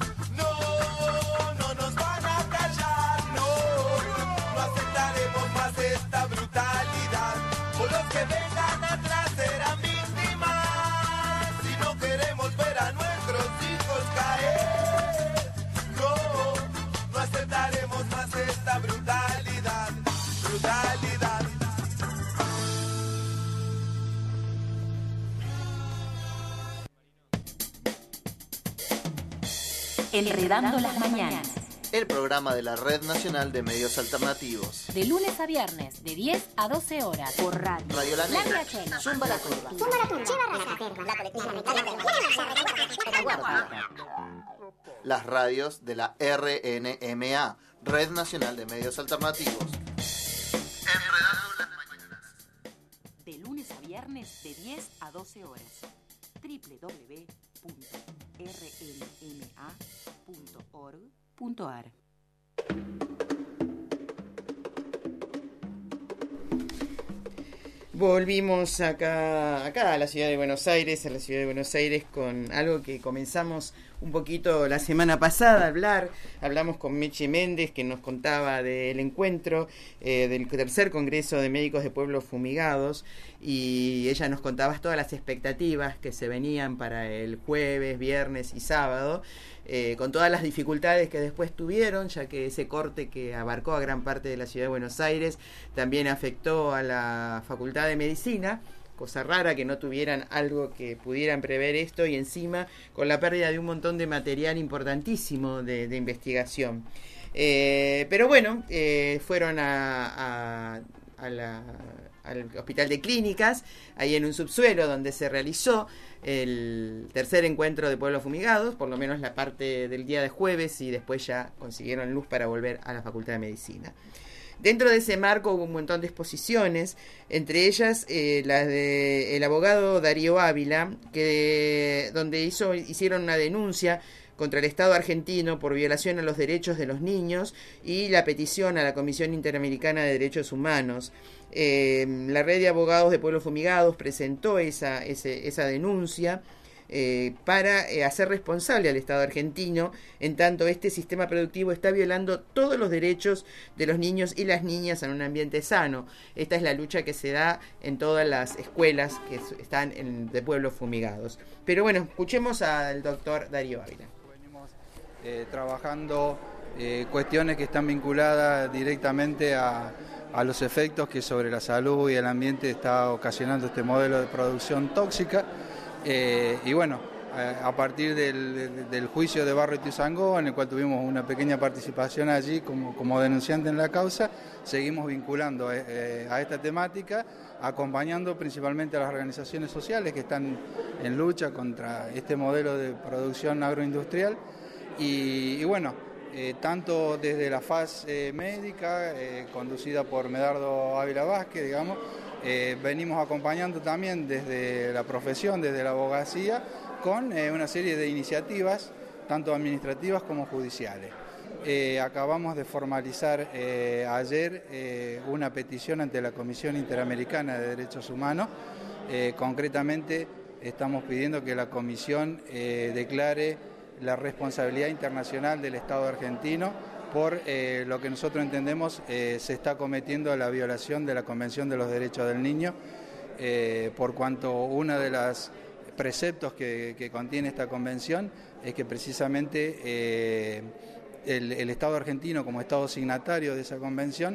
No nos van a callar, no aceptaremos más esta brutalidad. O los que vengan atrás serán víctimas, si no queremos ver a nuestros hijos caer. No aceptaremos más esta brutalidad. Enredando las mañanas. El programa de la Red Nacional de Medios Alternativos. De lunes a viernes, de 10 a 12 horas. Por radio. Radio La Negra. Zumba la Curva. Las radios de la RNMA, Red Nacional de Medios Alternativos. Enredando las mañanas. De lunes a viernes, de 10 a 12 horas. www.rnma.org.ar. Volvimos acá a la ciudad de Buenos Aires, con algo que comenzamos un poquito la semana pasada a hablar. Hablamos con Meche Méndez, que nos contaba del encuentro del tercer Congreso de Médicos de Pueblos Fumigados, y ella nos contaba todas las expectativas que se venían para el jueves, viernes y sábado, con todas las dificultades que después tuvieron, ya que ese corte que abarcó a gran parte de la ciudad de Buenos Aires también afectó a la Facultad de Medicina. Cosa rara que no tuvieran algo que pudieran prever esto, y encima con la pérdida de un montón de material importantísimo de investigación. Pero bueno, fueron al Hospital de Clínicas, ahí en un subsuelo donde se realizó el tercer encuentro de Pueblos Fumigados, por lo menos la parte del día de jueves, y después ya consiguieron luz para volver a la Facultad de Medicina. Dentro de ese marco hubo un montón de exposiciones, entre ellas las del abogado Darío Ávila, donde hicieron una denuncia contra el Estado argentino por violación a los derechos de los niños y la petición a la Comisión Interamericana de Derechos Humanos. La red de abogados de Pueblos Fumigados presentó esa denuncia para hacer responsable al Estado argentino, en tanto este sistema productivo está violando todos los derechos de los niños y las niñas en un ambiente sano. Esta es la lucha que se da en todas las escuelas que están de Pueblos Fumigados. Pero bueno, escuchemos al doctor Darío Ávila. Venimos trabajando cuestiones que están vinculadas directamente a los efectos que sobre la salud y el ambiente está ocasionando este modelo de producción tóxica. Y bueno, a partir del juicio de Barrio Ituzaingó, en el cual tuvimos una pequeña participación allí como denunciante en la causa, seguimos vinculando a esta temática, acompañando principalmente a las organizaciones sociales que están en lucha contra este modelo de producción agroindustrial. Y bueno, tanto desde la faz médica, conducida por Medardo Ávila Vázquez, digamos, venimos acompañando también desde la profesión, desde la abogacía, con una serie de iniciativas, tanto administrativas como judiciales. Acabamos de formalizar ayer una petición ante la Comisión Interamericana de Derechos Humanos. Concretamente, estamos pidiendo que la Comisión declare la responsabilidad internacional del Estado argentino por lo que nosotros entendemos se está cometiendo la violación de la Convención de los Derechos del Niño, por cuanto uno de los preceptos que contiene esta convención es que precisamente el Estado argentino, como Estado signatario de esa convención,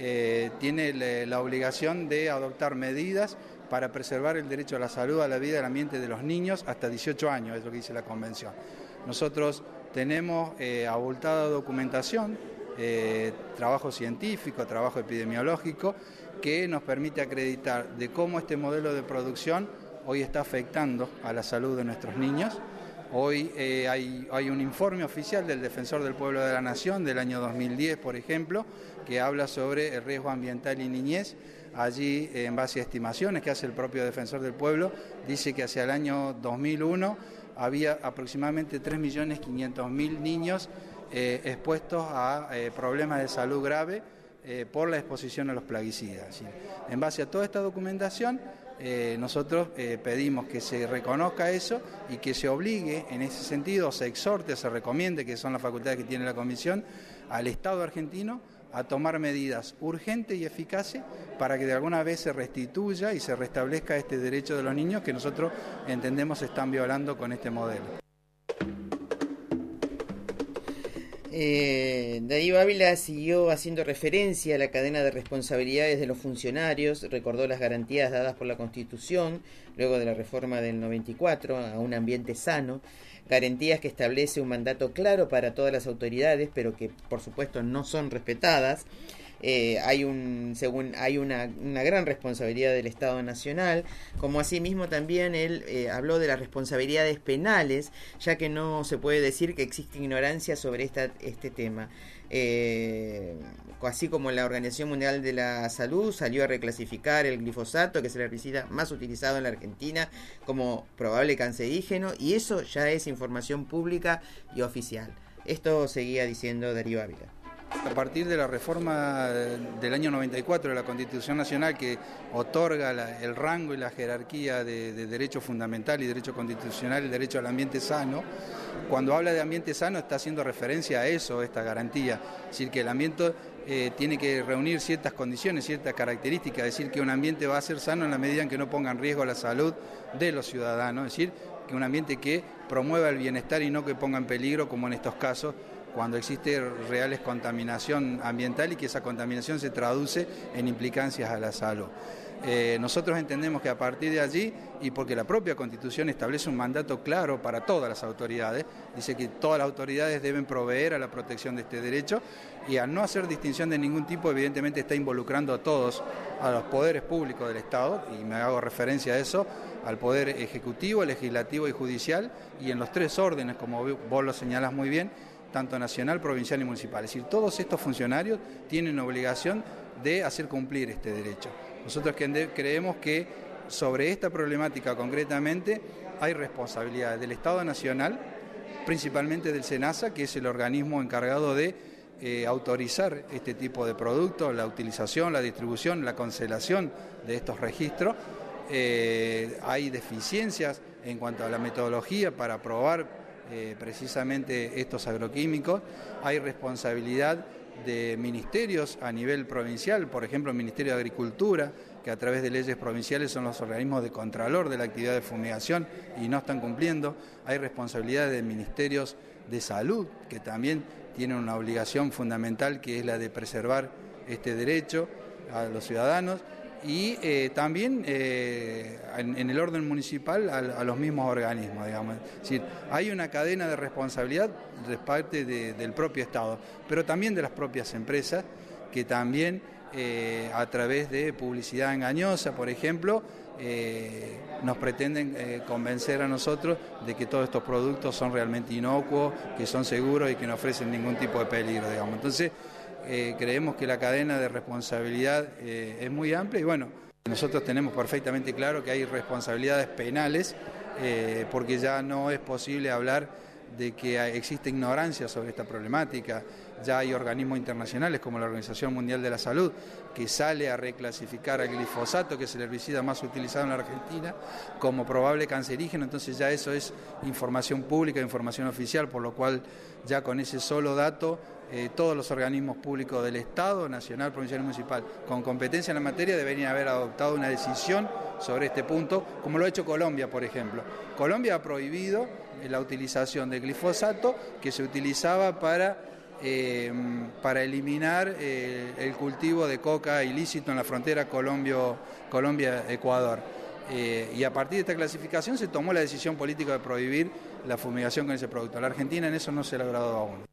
tiene la obligación de adoptar medidas para preservar el derecho a la salud, a la vida y al ambiente de los niños hasta 18 años, es lo que dice la convención. Nosotros tenemos abultada documentación, trabajo científico, trabajo epidemiológico, que nos permite acreditar de cómo este modelo de producción hoy está afectando a la salud de nuestros niños. Hoy hay un informe oficial del Defensor del Pueblo de la Nación del año 2010, por ejemplo, que habla sobre el riesgo ambiental y niñez. Allí, en base a estimaciones que hace el propio Defensor del Pueblo, dice que hacia el año 2001 había aproximadamente 3.500.000 niños expuestos a problemas de salud grave por la exposición a los plaguicidas. En base a toda esta documentación, nosotros pedimos que se reconozca eso y que se obligue, en ese sentido, se exhorte, se recomiende, que son las facultades que tiene la Comisión, al Estado argentino a tomar medidas urgentes y eficaces para que de alguna vez se restituya y se restablezca este derecho de los niños que nosotros entendemos se están violando con este modelo. Darío Ávila siguió haciendo referencia a la cadena de responsabilidades de los funcionarios, recordó las garantías dadas por la Constitución luego de la reforma del 94 a un ambiente sano, garantías que establece un mandato claro para todas las autoridades, pero que por supuesto no son respetadas. Hay una gran responsabilidad del Estado Nacional, como asimismo también él habló de las responsabilidades penales, ya que no se puede decir que existe ignorancia sobre este tema. Así como la Organización Mundial de la Salud salió a reclasificar el glifosato, que es el herbicida más utilizado en la Argentina, como probable cancerígeno, y eso ya es información pública y oficial. Esto seguía diciendo Darío Ávila. A partir de la reforma del año 94 de la Constitución Nacional, que otorga el rango y la jerarquía de derecho fundamental y derecho constitucional, el derecho al ambiente sano, cuando habla de ambiente sano está haciendo referencia a eso, esta garantía. Es decir, que el ambiente tiene que reunir ciertas condiciones, ciertas características, es decir, que un ambiente va a ser sano en la medida en que no ponga en riesgo la salud de los ciudadanos, es decir, que un ambiente que promueva el bienestar y no que ponga en peligro, como en estos casos, cuando existe reales contaminación ambiental y que esa contaminación se traduce en implicancias a la salud. Nosotros entendemos que a partir de allí, y porque la propia Constitución establece un mandato claro para todas las autoridades, dice que todas las autoridades deben proveer a la protección de este derecho, y al no hacer distinción de ningún tipo, evidentemente está involucrando a todos, a los poderes públicos del Estado, y me hago referencia a eso, al poder ejecutivo, legislativo y judicial, y en los tres órdenes, como vos lo señalás muy bien, tanto nacional, provincial y municipal. Es decir, todos estos funcionarios tienen obligación de hacer cumplir este derecho. Nosotros creemos que sobre esta problemática concretamente hay responsabilidades del Estado Nacional, principalmente del SENASA, que es el organismo encargado de autorizar este tipo de productos, la utilización, la distribución, la cancelación de estos registros. Hay deficiencias en cuanto a la metodología para aprobar precisamente estos agroquímicos. Hay responsabilidad de ministerios a nivel provincial, por ejemplo el Ministerio de Agricultura, que a través de leyes provinciales son los organismos de contralor de la actividad de fumigación y no están cumpliendo. Hay responsabilidad de ministerios de salud, que también tienen una obligación fundamental, que es la de preservar este derecho a los ciudadanos, y también en el orden municipal a los mismos organismos, digamos. Es decir, hay una cadena de responsabilidad de parte del propio Estado, pero también de las propias empresas, que también a través de publicidad engañosa, por ejemplo, nos pretenden convencer a nosotros de que todos estos productos son realmente inocuos, que son seguros y que no ofrecen ningún tipo de peligro, digamos. Entonces, creemos que la cadena de responsabilidad es muy amplia, y bueno, nosotros tenemos perfectamente claro que hay responsabilidades penales, porque ya no es posible hablar de que existe ignorancia sobre esta problemática. Ya hay organismos internacionales como la Organización Mundial de la Salud, que sale a reclasificar al glifosato, que es el herbicida más utilizado en la Argentina, como probable cancerígeno. Entonces ya eso es información pública, información oficial, por lo cual ya con ese solo dato todos los organismos públicos del Estado, nacional, provincial y municipal, con competencia en la materia, deberían haber adoptado una decisión sobre este punto, como lo ha hecho Colombia, por ejemplo. Colombia ha prohibido la utilización de glifosato, que se utilizaba para eliminar el cultivo de coca ilícito en la frontera Colombia-Ecuador. Y a partir de esta clasificación se tomó la decisión política de prohibir la fumigación con ese producto. La Argentina en eso no se ha logrado aún.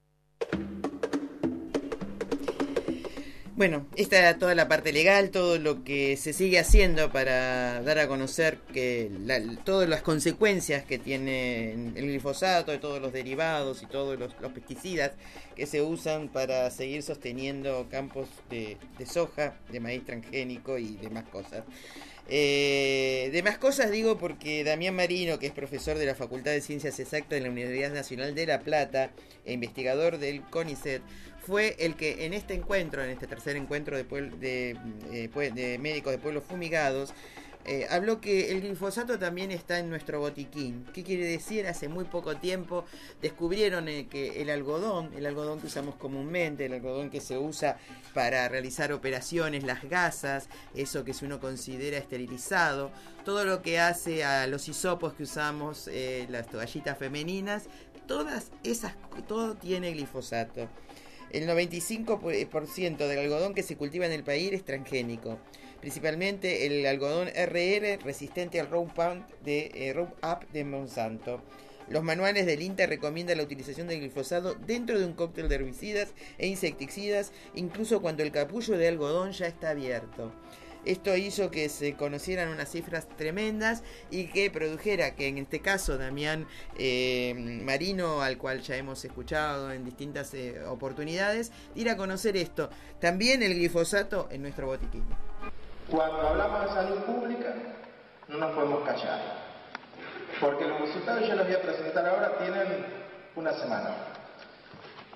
Bueno, esta era toda la parte legal, todo lo que se sigue haciendo para dar a conocer que todas las consecuencias que tiene el glifosato, de todos los derivados y todos los pesticidas que se usan para seguir sosteniendo campos de soja, de maíz transgénico y demás cosas. Demás cosas digo porque Damián Marino, que es profesor de la Facultad de Ciencias Exactas de la Universidad Nacional de La Plata e investigador del CONICET, fue el que en este encuentro, en este tercer encuentro de médicos de pueblos fumigados, habló que el glifosato también está en nuestro botiquín. ¿Qué quiere decir? Hace muy poco tiempo descubrieron que el algodón que usamos comúnmente, el algodón que se usa para realizar operaciones, las gasas, eso que uno considera esterilizado, todo lo que hace a los hisopos que usamos, las toallitas femeninas, todo tiene glifosato. El 95% del algodón que se cultiva en el país es transgénico, principalmente el algodón RR resistente al Roundup de Monsanto. Los manuales del INTA recomiendan la utilización del glifosato dentro de un cóctel de herbicidas e insecticidas, incluso cuando el capullo de algodón ya está abierto. Esto hizo que se conocieran unas cifras tremendas y que produjera que en este caso Damián Marino, al cual ya hemos escuchado en distintas oportunidades, diera a conocer esto. También el glifosato en nuestro botiquín. Cuando hablamos de salud pública, no nos podemos callar, porque los resultados yo les voy a presentar ahora tienen una semana.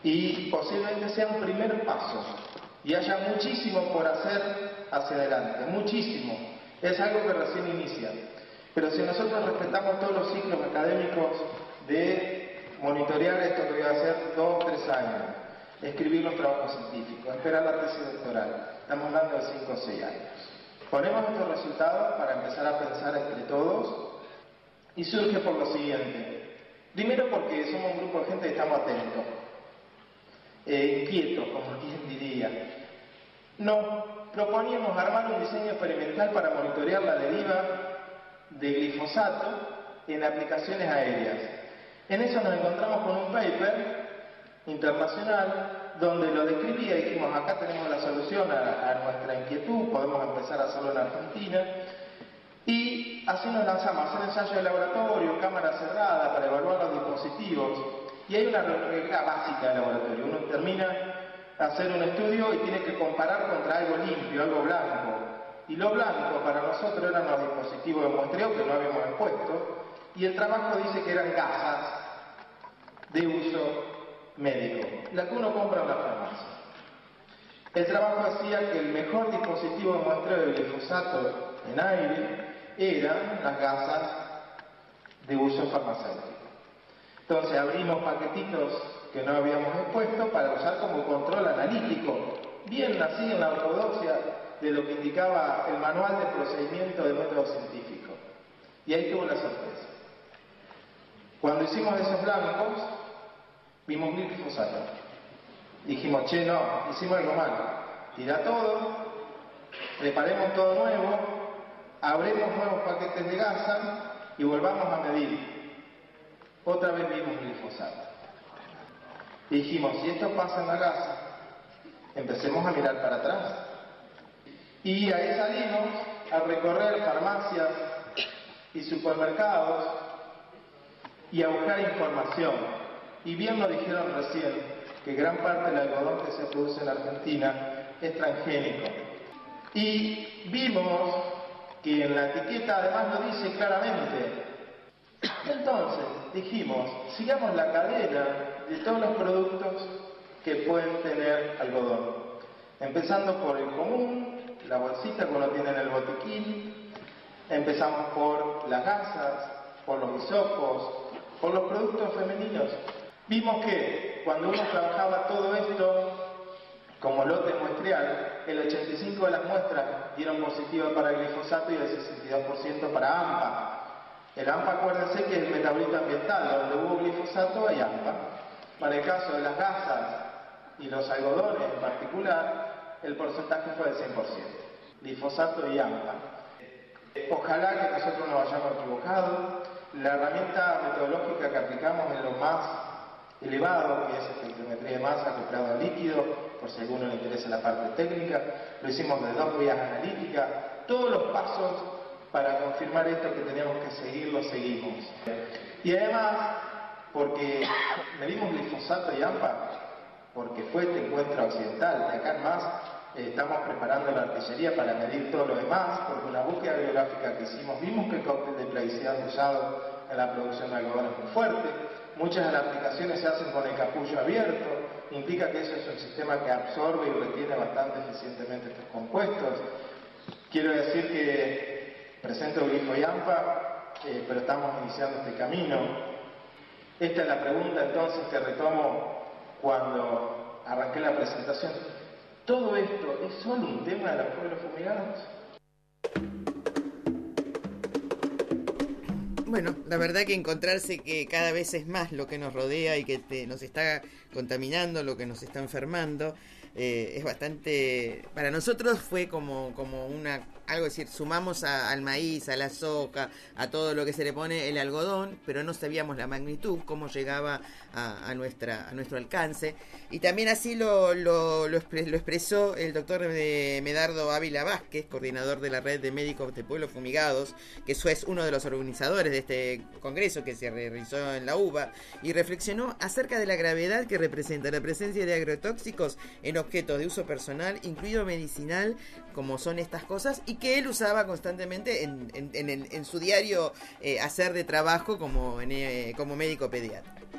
y posiblemente sea un primer paso y haya muchísimo por hacer hacia adelante, muchísimo. Es algo que recién inicia. Pero si nosotros respetamos todos los ciclos académicos de monitorear esto que voy a hacer 2 o 3 años, escribir los trabajos científicos, esperar la tesis doctoral, estamos hablando de 5 o 6 años. Ponemos estos resultados para empezar a pensar entre todos y surge por lo siguiente. Primero porque somos un grupo de gente que estamos atentos, inquietos, como quien diría. Nos proponíamos armar un diseño experimental para monitorear la deriva de glifosato en aplicaciones aéreas. En eso nos encontramos con un paper internacional donde lo describía y dijimos, acá tenemos la solución a nuestra inquietud, podemos empezar a hacerlo en Argentina. Y así nos lanzamos a hacer ensayos de laboratorio, cámara cerrada, para evaluar los dispositivos. Y hay una regla básica del laboratorio. Uno termina de hacer un estudio y tiene que comparar contra algo limpio, algo blanco. Y lo blanco para nosotros eran los dispositivos de muestreo que no habíamos expuesto. Y el trabajo dice que eran gasas de uso médico, la que uno compra en la farmacia. El trabajo decía que el mejor dispositivo de muestreo de glifosato en aire eran las gasas de uso farmacéutico. Entonces abrimos paquetitos que no habíamos expuesto para usar como control analítico, bien así en la ortodoxia de lo que indicaba el manual de procedimiento de método científico. Y ahí tuvo la sorpresa. Cuando hicimos esos blancos, vimos glifosato. Dijimos, che, no, hicimos algo mal. Tira todo, preparemos todo nuevo, abremos nuevos paquetes de gasa y volvamos a medir. Otra vez vimos glifosato. Y dijimos, si esto pasa en la gasa, empecemos a mirar para atrás. Y ahí salimos a recorrer farmacias y supermercados y a buscar información. Y bien lo dijeron recién, que gran parte del algodón que se produce en Argentina es transgénico. Y vimos que en la etiqueta además lo dice claramente. Entonces dijimos, sigamos la cadena de todos los productos que pueden tener algodón. Empezando por el común, la bolsita que uno tiene en el botiquín, empezamos por las gasas, por los hisopos, por los productos femeninos. Vimos que cuando uno trabajaba todo esto como lote muestreal, el 85% de las muestras dieron positivo para glifosato y el 62% para AMPA. El AMPA, acuérdense que es el metabolito ambiental, donde hubo glifosato hay AMPA. Para el caso de las gasas y los algodones en particular, el porcentaje fue del 100%, glifosato y AMPA. Ojalá que nosotros nos hayamos equivocado. La herramienta metodológica que aplicamos es lo más elevado, que es espectrometría de masa acoplado al líquido, por si a alguno le interesa la parte técnica. Lo hicimos de 2 vías analíticas. Todos los pasos para confirmar esto que teníamos que seguir, lo seguimos. Y además, porque medimos glifosato y AMPA, porque fue este encuentro occidental, de acá en más estamos preparando la artillería para medir todo lo demás, porque una búsqueda biográfica que hicimos, vimos que el cóctel de plaguicidas usado en la producción de algodón es muy fuerte. Muchas de las aplicaciones se hacen con el capullo abierto, implica que eso es un sistema que absorbe y retiene bastante eficientemente estos compuestos. Quiero decir que presento glifo y AMPA, pero estamos iniciando este camino. Esta es la pregunta entonces que retomo cuando arranqué la presentación. ¿Todo esto es solo un tema de los pueblos fumigados? Bueno, la verdad que encontrarse que cada vez es más lo que nos rodea y que nos está contaminando, lo que nos está enfermando, es bastante... Para nosotros fue como algo, decir, sumamos al maíz, a la soja, a todo lo que se le pone el algodón, pero no sabíamos la magnitud, cómo llegaba a nuestro alcance. Y también así lo expresó el doctor Medardo Ávila Vázquez, coordinador de la Red de Médicos de Pueblos Fumigados, que eso es uno de los organizadores de este congreso que se realizó en la UBA, y reflexionó acerca de la gravedad que representa la presencia de agrotóxicos en objetos de uso personal, incluido medicinal, como son estas cosas, y que él usaba constantemente en su diario hacer de trabajo como médico pediatra.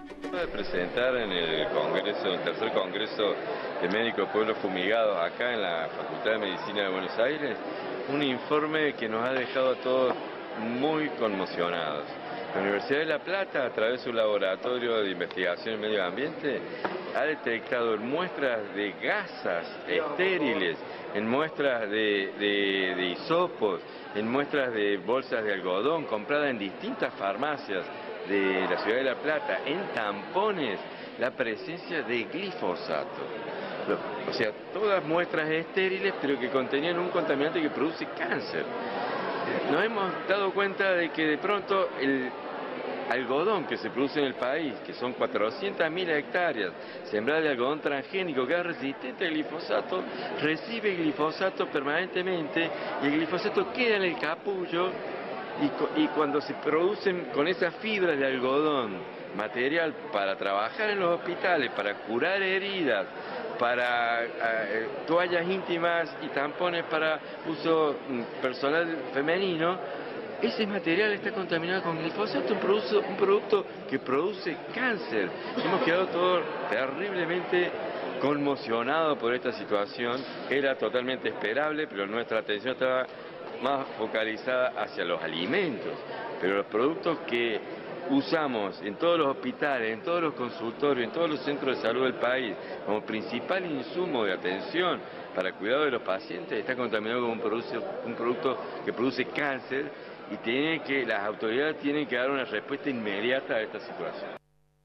De presentar en el tercer congreso de médicos de pueblos fumigados acá en la Facultad de Medicina de Buenos Aires, un informe que nos ha dejado a todos muy conmocionados. La Universidad de La Plata, a través de su laboratorio de investigación en medio ambiente, ha detectado en muestras de gasas estériles, en muestras de hisopos, en muestras de bolsas de algodón compradas en distintas farmacias de la ciudad de La Plata, en tampones, la presencia de glifosato. O sea, todas muestras estériles, pero que contenían un contaminante que produce cáncer. Nos hemos dado cuenta de que de pronto el algodón que se produce en el país, que son 400.000 hectáreas sembradas de algodón transgénico que es resistente al glifosato, recibe glifosato permanentemente y el glifosato queda en el capullo y cuando se producen con esas fibras de algodón material para trabajar en los hospitales, para curar heridas, para toallas íntimas y tampones para uso personal femenino, ese material está contaminado con glifosato, un producto que produce cáncer. Hemos quedado todos terriblemente conmocionados por esta situación. Era totalmente esperable, pero nuestra atención estaba más focalizada hacia los alimentos. Pero los productos que usamos en todos los hospitales, en todos los consultorios, en todos los centros de salud del país, como principal insumo de atención para el cuidado de los pacientes, está contaminado con un producto que produce cáncer y las autoridades tienen que dar una respuesta inmediata a esta situación.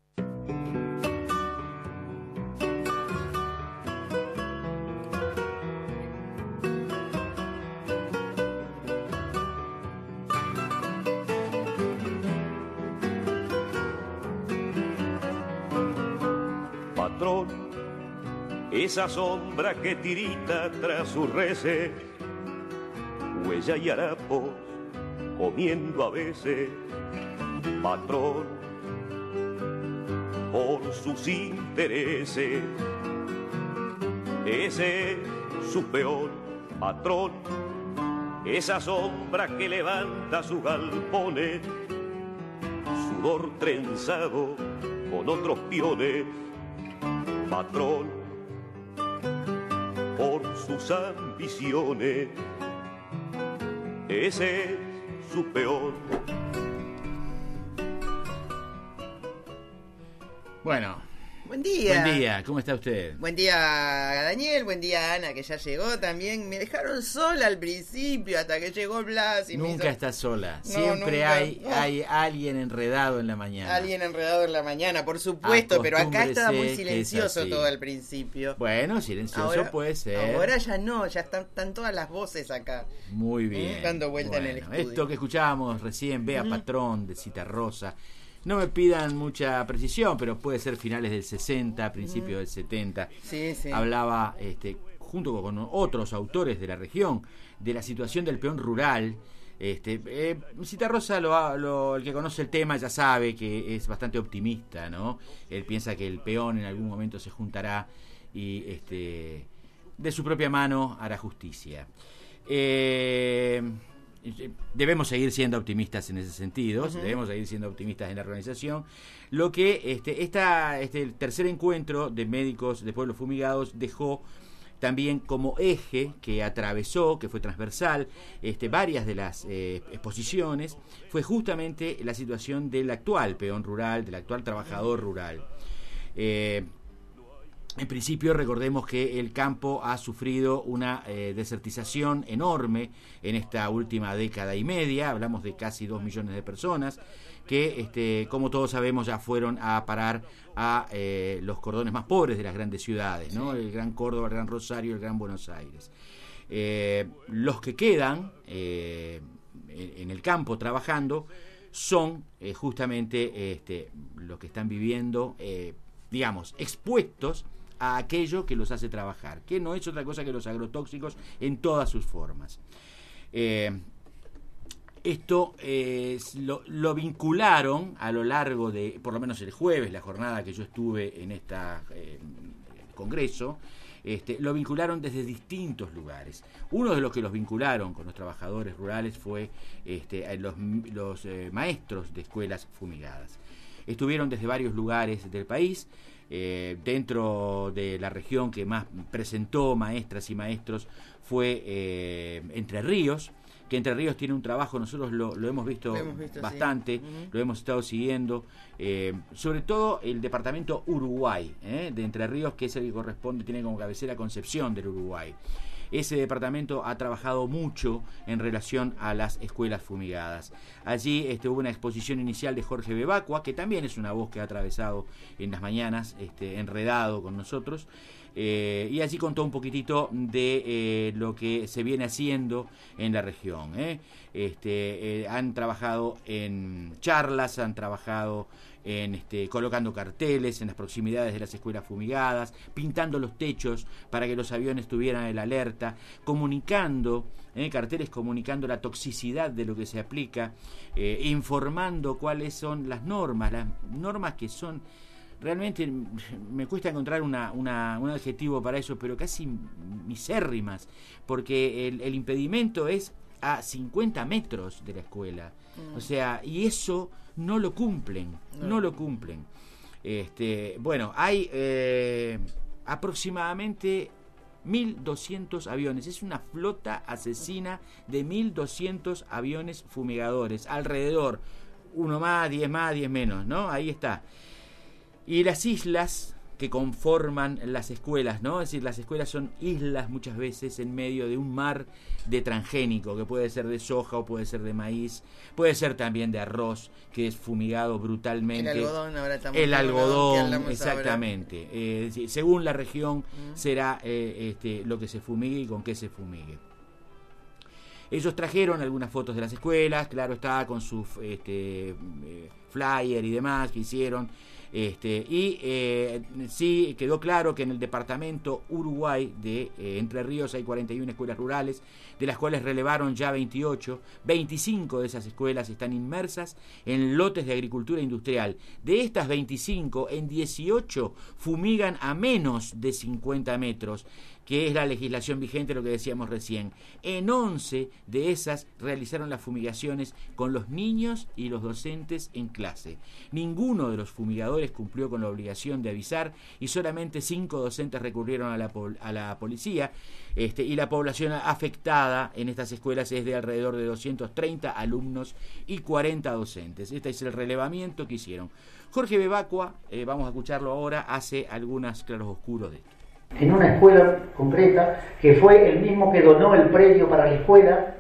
Patrón, esa sombra que tirita tras sus reses, huella y harapos comiendo a veces, patrón, por sus intereses. Ese es su peor patrón, esa sombra que levanta sus galpones, sudor trenzado con otros piones, patrón, por sus ambiciones. Ese es su peor. Bueno. Buen día. Buen día, ¿cómo está usted? Buen día, Daniel, buen día, Ana, que ya llegó también. Me dejaron sola al principio hasta que llegó Blas. Y nunca estás sola, siempre hay alguien enredado en la mañana. Alguien enredado en la mañana, por supuesto, pero acá estaba muy silencioso todo al principio. Bueno, silencioso ahora, puede ser. Ahora ya no, ya están todas las voces acá. Muy bien. Dando vuelta en el estudio. Esto que escuchábamos recién, Bea Patrón, de Cita Rosa. No me pidan mucha precisión, pero puede ser finales del 60, principios del 70. Sí. Hablaba, junto con otros autores de la región, de la situación del peón rural. Cita Rosa, el que conoce el tema ya sabe que es bastante optimista, ¿no? Él piensa que el peón en algún momento se juntará y de su propia mano hará justicia. Debemos seguir siendo optimistas en ese sentido, debemos seguir siendo optimistas en la organización. Lo que el tercer encuentro de médicos de pueblos fumigados dejó también como eje que atravesó, que fue transversal, varias de las exposiciones, fue justamente la situación del actual peón rural, del actual trabajador rural. En principio, recordemos que el campo ha sufrido una desertización enorme en esta última década y media. Hablamos de casi 2 millones de personas que, como todos sabemos, ya fueron a parar a los cordones más pobres de las grandes ciudades, ¿no? El Gran Córdoba, el Gran Rosario, el Gran Buenos Aires. Los que quedan en el campo trabajando son justamente los que están viviendo, expuestos a aquello que los hace trabajar, que no es otra cosa que los agrotóxicos en todas sus formas. Esto lo vincularon a lo largo de, por lo menos el jueves, la jornada que yo estuve en este congreso, lo vincularon desde distintos lugares. Uno de los que los vincularon con los trabajadores rurales fue los maestros de escuelas fumigadas, estuvieron desde varios lugares del país. Dentro de la región que más presentó maestras y maestros fue Entre Ríos, que Entre Ríos tiene un trabajo, nosotros lo hemos visto bastante, sí. Lo hemos estado siguiendo, sobre todo el departamento Uruguay, de Entre Ríos, que es el que corresponde, tiene como cabecera Concepción del Uruguay. Ese departamento ha trabajado mucho en relación a las escuelas fumigadas. Allí hubo una exposición inicial de Jorge Bebacua, que también es una voz que ha atravesado en las mañanas, enredado con nosotros, y allí contó un poquitito de lo que se viene haciendo en la región. Han trabajado en charlas, han trabajado en colocando carteles en las proximidades de las escuelas fumigadas, pintando los techos para que los aviones tuvieran el alerta, comunicando, carteles comunicando la toxicidad de lo que se aplica, informando cuáles son las normas que son realmente, me cuesta encontrar un adjetivo para eso, pero casi misérrimas, porque el impedimento es a 50 metros de la escuela. O sea, y eso no lo cumplen. Bueno, hay aproximadamente 1.200 aviones. Es una flota asesina de 1.200 aviones fumigadores. Alrededor, uno más, 10 menos, ¿no? Ahí está. Y las islas que conforman las escuelas, ¿no? Es decir, las escuelas son islas muchas veces en medio de un mar de transgénico, que puede ser de soja o puede ser de maíz, puede ser también de arroz, que es fumigado brutalmente. El algodón, exactamente. Según la región será lo que se fumigue y con qué se fumigue. Ellos trajeron algunas fotos de las escuelas, claro está, con su flyer y demás que hicieron. Sí quedó claro que en el departamento Uruguay de Entre Ríos hay 41 escuelas rurales, de las cuales relevaron ya 28. 25 de esas escuelas están inmersas en lotes de agricultura industrial. De estas 25, en 18 fumigan a menos de 50 metros, que es la legislación vigente, lo que decíamos recién. En 11 de esas realizaron las fumigaciones con los niños y los docentes en clase. Ninguno de los fumigadores cumplió con la obligación de avisar y solamente 5 docentes recurrieron a la policía. Y la población afectada en estas escuelas es de alrededor de 230 alumnos y 40 docentes. Este es el relevamiento que hicieron. Jorge Bebacua, vamos a escucharlo ahora, hace algunos claroscuros de esto. En una escuela concreta, que fue el mismo que donó el predio para la escuela,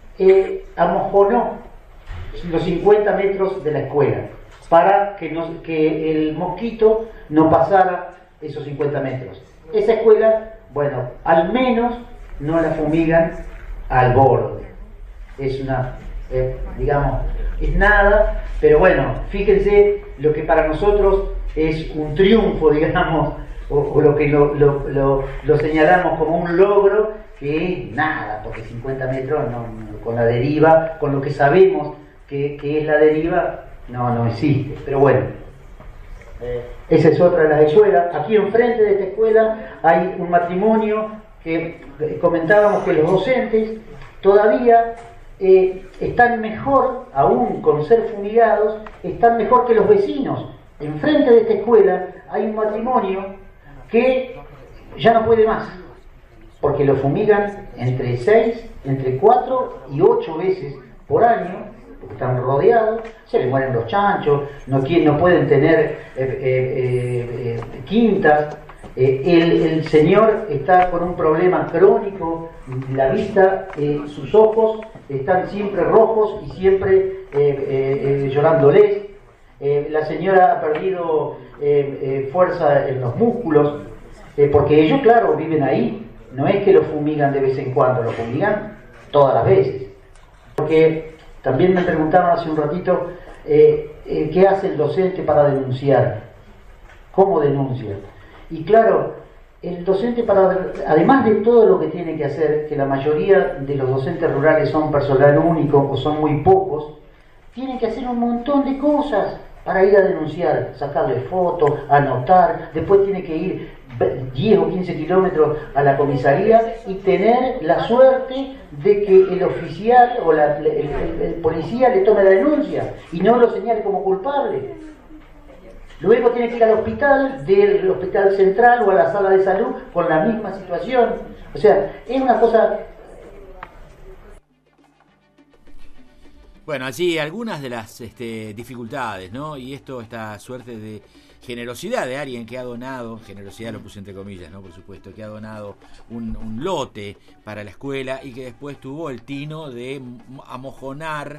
amojonó los 50 metros de la escuela para que el mosquito no pasara esos 50 metros. Esa escuela, bueno, al menos no la fumigan al borde. Es una, es nada, pero bueno, fíjense lo que para nosotros es un triunfo, digamos, o lo que lo señalamos como un logro, que es nada, porque 50 metros con la deriva, con lo que sabemos que es la deriva, no existe. Pero bueno, esa es otra de las escuelas. Aquí enfrente de esta escuela hay un matrimonio que comentábamos que los docentes todavía están mejor, aún con ser fumigados, están mejor que los vecinos. Enfrente de esta escuela hay un matrimonio que ya no puede más, porque lo fumigan entre 4 y 8 veces por año, porque están rodeados, se les mueren los chanchos, no pueden tener quintas. El señor está con un problema crónico, la vista, sus ojos están siempre rojos y siempre llorándoles. La señora ha perdido fuerza en los músculos, porque ellos, claro, viven ahí. No es que lo fumigan de vez en cuando, lo fumigan todas las veces. Porque también me preguntaban hace un ratito, ¿qué hace el docente para denunciar? ¿Cómo denuncia? Y claro, el docente, además de todo lo que tiene que hacer, que la mayoría de los docentes rurales son personal único o son muy pocos, tiene que hacer un montón de cosas para ir a denunciar, sacarle fotos, anotar, después tiene que ir 10 o 15 kilómetros a la comisaría y tener la suerte de que el oficial o el policía le tome la denuncia y no lo señale como culpable. Luego tiene que ir al hospital, del hospital central o a la sala de salud con la misma situación. O sea, es una cosa... Bueno, allí algunas de las dificultades, ¿no? Y esta suerte de generosidad de alguien que ha donado, generosidad lo puse entre comillas, ¿no? Por supuesto, que ha donado un lote para la escuela y que después tuvo el tino de amojonar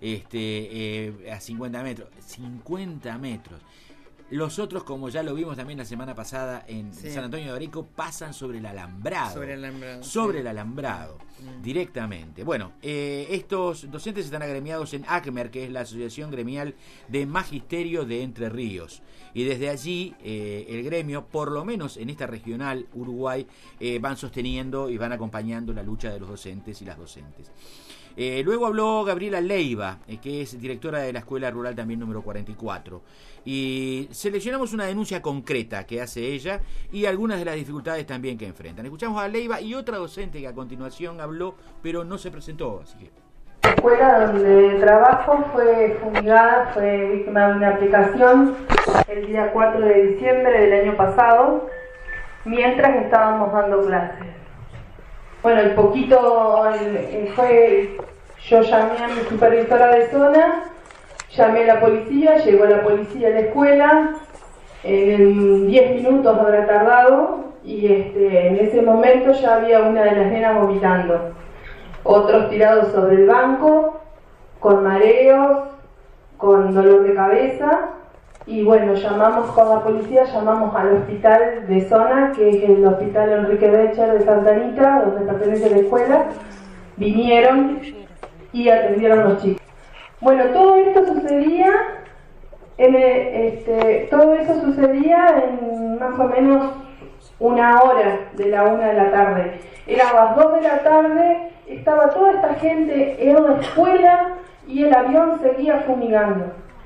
a 50 metros. 50 metros. Los otros, como ya lo vimos también la semana pasada en San Antonio de Abareco, pasan sobre el alambrado. Sobre el alambrado, directamente. Bueno, estos docentes están agremiados en ACMER, que es la Asociación Gremial de Magisterio de Entre Ríos. Y desde allí, el gremio, por lo menos en esta regional Uruguay, van sosteniendo y van acompañando la lucha de los docentes y las docentes. Luego habló Gabriela Leiva, que es directora de la Escuela Rural también número 44. Y seleccionamos una denuncia concreta que hace ella y algunas de las dificultades también que enfrentan. Escuchamos a Leiva y otra docente que a continuación habló, pero no se presentó, así que... La escuela donde trabajo fue fumigada, fue víctima de una aplicación el día 4 de diciembre del año pasado, mientras estábamos dando clases. Bueno, yo llamé a mi supervisora de zona, llamé a la policía, llegó la policía a la escuela, en 10 minutos habrá tardado, y en ese momento ya había una de las nenas vomitando, otros tirados sobre el banco, con mareos, con dolor de cabeza, y bueno, llamamos con la policía, llamamos al hospital de zona, que es el hospital Enrique Becher de Santa Anita, donde pertenece la escuela. Vinieron y atendieron a los chicos. Bueno, todo esto sucedía en más o menos una hora de la 1 de la tarde. Era a las 2 de la tarde, estaba toda esta gente en la escuela y el avión seguía fumigando.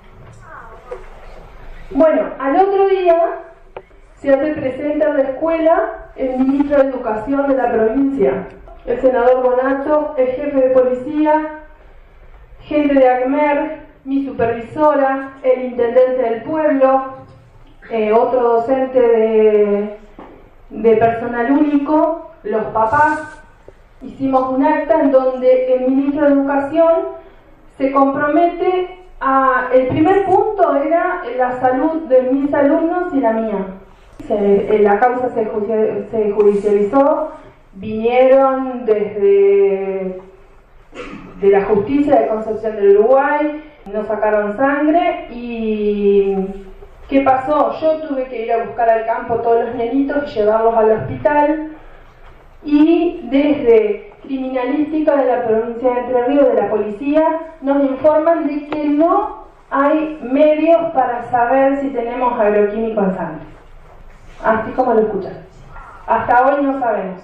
Bueno, al otro día se hace presente en la escuela el ministro de Educación de la provincia, el senador Bonato, el jefe de policía, gente de ACMER, mi supervisora, el intendente del pueblo, otro docente de personal único, los papás. Hicimos un acta en donde el ministro de Educación se compromete el primer punto era la salud de mis alumnos y la mía. La causa se judicializó, vinieron desde de la justicia de Concepción del Uruguay, nos sacaron sangre y ¿qué pasó? Yo tuve que ir a buscar al campo todos los nenitos y llevarlos al hospital, y desde criminalística de la provincia de Entre Ríos, de la policía, nos informan de que no hay medios para saber si tenemos agroquímico en sangre. Así como lo escuchan. Hasta hoy no sabemos.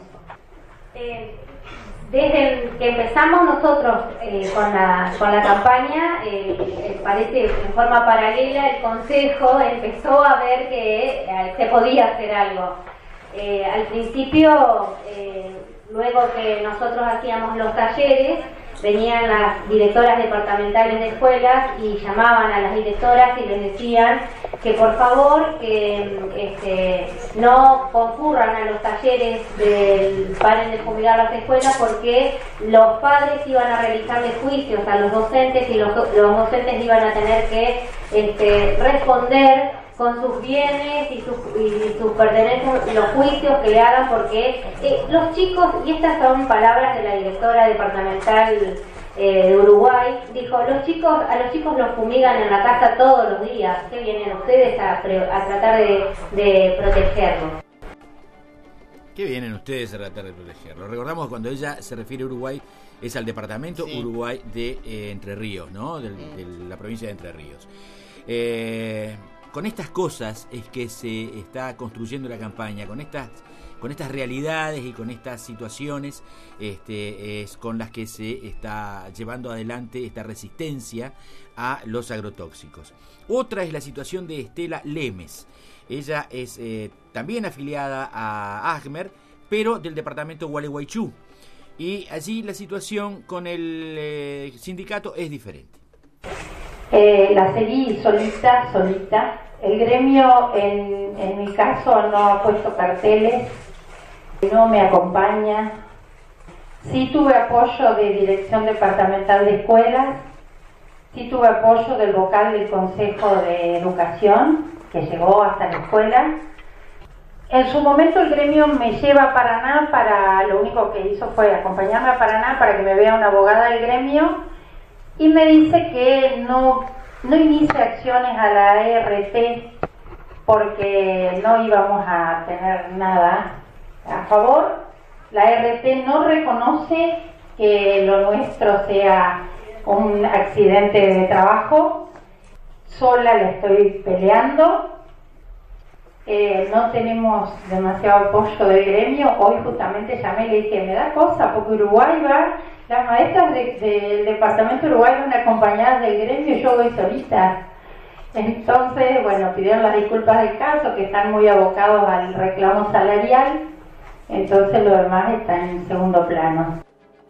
Desde que empezamos nosotros con la campaña, parece en forma paralela el Consejo empezó a ver que se podía hacer algo. Al principio, luego que nosotros hacíamos los talleres, venían las directoras departamentales de escuelas y llamaban a las directoras y les decían que por favor que no concurran a los talleres paren de fumigar las escuelas, porque los padres iban a realizarle juicios a los docentes y los docentes iban a tener que responder con sus bienes y sus pertenencias, los juicios que le hagan, porque los chicos, y estas son palabras de la directora departamental de Uruguay, dijo, a los chicos los fumigan en la casa todos los días, ¿qué vienen ustedes a tratar de protegerlos? ¿Qué vienen ustedes a tratar de protegerlo? Recordamos que cuando ella se refiere a Uruguay es al departamento Uruguay de Entre Ríos, ¿no? De la provincia de Entre Ríos. Con estas cosas es que se está construyendo la campaña, con estas realidades y con estas situaciones es con las que se está llevando adelante esta resistencia a los agrotóxicos. Otra es la situación de Estela Lemes. Ella es también afiliada a ACMER, pero del departamento Gualeguaychú. Y allí la situación con el sindicato es diferente. La seguí solita, El gremio, en mi caso, no ha puesto carteles, no me acompaña. Sí tuve apoyo de Dirección Departamental de Escuelas, sí tuve apoyo del vocal del Consejo de Educación, que llegó hasta la escuela. En su momento el gremio me lleva a Paraná, lo único que hizo fue acompañarme a Paraná para que me vea una abogada del gremio, y me dice que no inicie acciones a la ART porque no íbamos a tener nada a favor. La ART no reconoce que lo nuestro sea un accidente de trabajo. Sola la estoy peleando. No tenemos demasiado apoyo del gremio. Hoy justamente llamé y le dije, me da cosa, porque Uruguay va, las maestras del departamento de Uruguay van acompañadas del gremio y yo voy solita. Entonces, bueno, pidieron las disculpas del caso, que están muy abocados al reclamo salarial. Entonces lo demás está en segundo plano.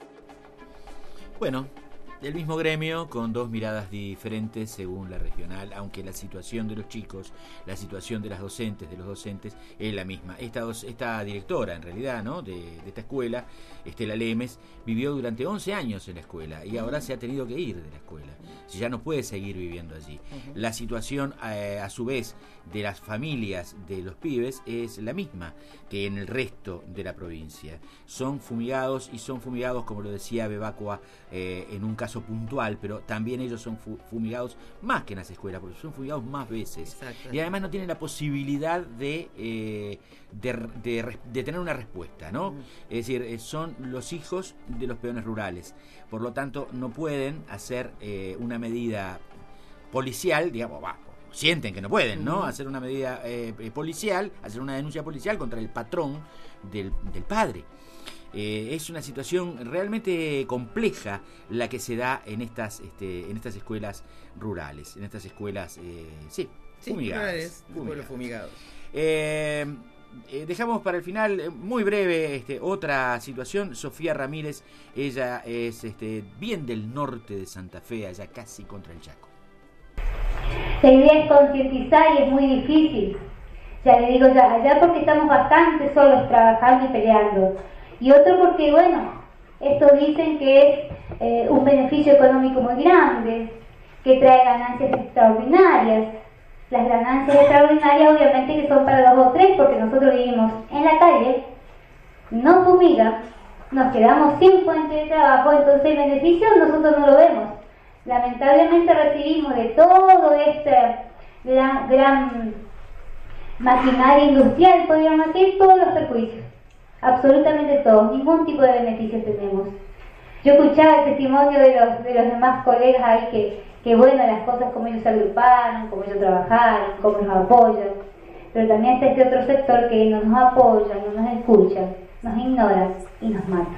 Bueno, del mismo gremio, con dos miradas diferentes según la regional, aunque la situación de los chicos, la situación de las docentes, de los docentes, es la misma. Esta directora, en realidad, ¿no?, de esta escuela, Estela Lemes, vivió durante 11 años en la escuela y ahora se ha tenido que ir de la escuela. Ya no puede seguir viviendo allí. La situación, a su vez, de las familias de los pibes es la misma que en el resto de la provincia. Son fumigados, como lo decía Bebacua, en un caso puntual, pero también ellos son fumigados más que en las escuelas, porque son fumigados más veces. Y además no tienen la posibilidad de tener una respuesta, ¿no? Es decir, son los hijos de los peones rurales. Por lo tanto, no pueden hacer una medida policial, digamos, sienten que no pueden, ¿no?, hacer una medida policial, hacer una denuncia policial contra el patrón del padre. Es una situación realmente compleja la que se da en estas escuelas rurales, en estas escuelas fumigadas. Fumigados. Dejamos para el final, muy breve, otra situación. Sofía Ramírez, ella es bien del norte de Santa Fe, allá casi contra el Chaco. La idea es concientizar y es muy difícil. Ya le digo, allá porque estamos bastante solos trabajando y peleando. Y otro porque, bueno, esto dicen que es un beneficio económico muy grande, que trae ganancias extraordinarias. Las ganancias extraordinarias obviamente que son para 2 o 3, porque nosotros vivimos en la calle, no fumiga, nos quedamos sin fuente de trabajo, entonces el beneficio nosotros no lo vemos. Lamentablemente recibimos de todo este gran maquinaria industrial, podríamos decir, todos los perjuicios, absolutamente todos, ningún tipo de beneficio tenemos. Yo escuchaba el testimonio de los demás colegas ahí que bueno, las cosas como ellos se agruparon, como ellos trabajaron, como nos apoyan, pero también está este otro sector que no nos apoya, no nos escucha, nos ignora y nos mata.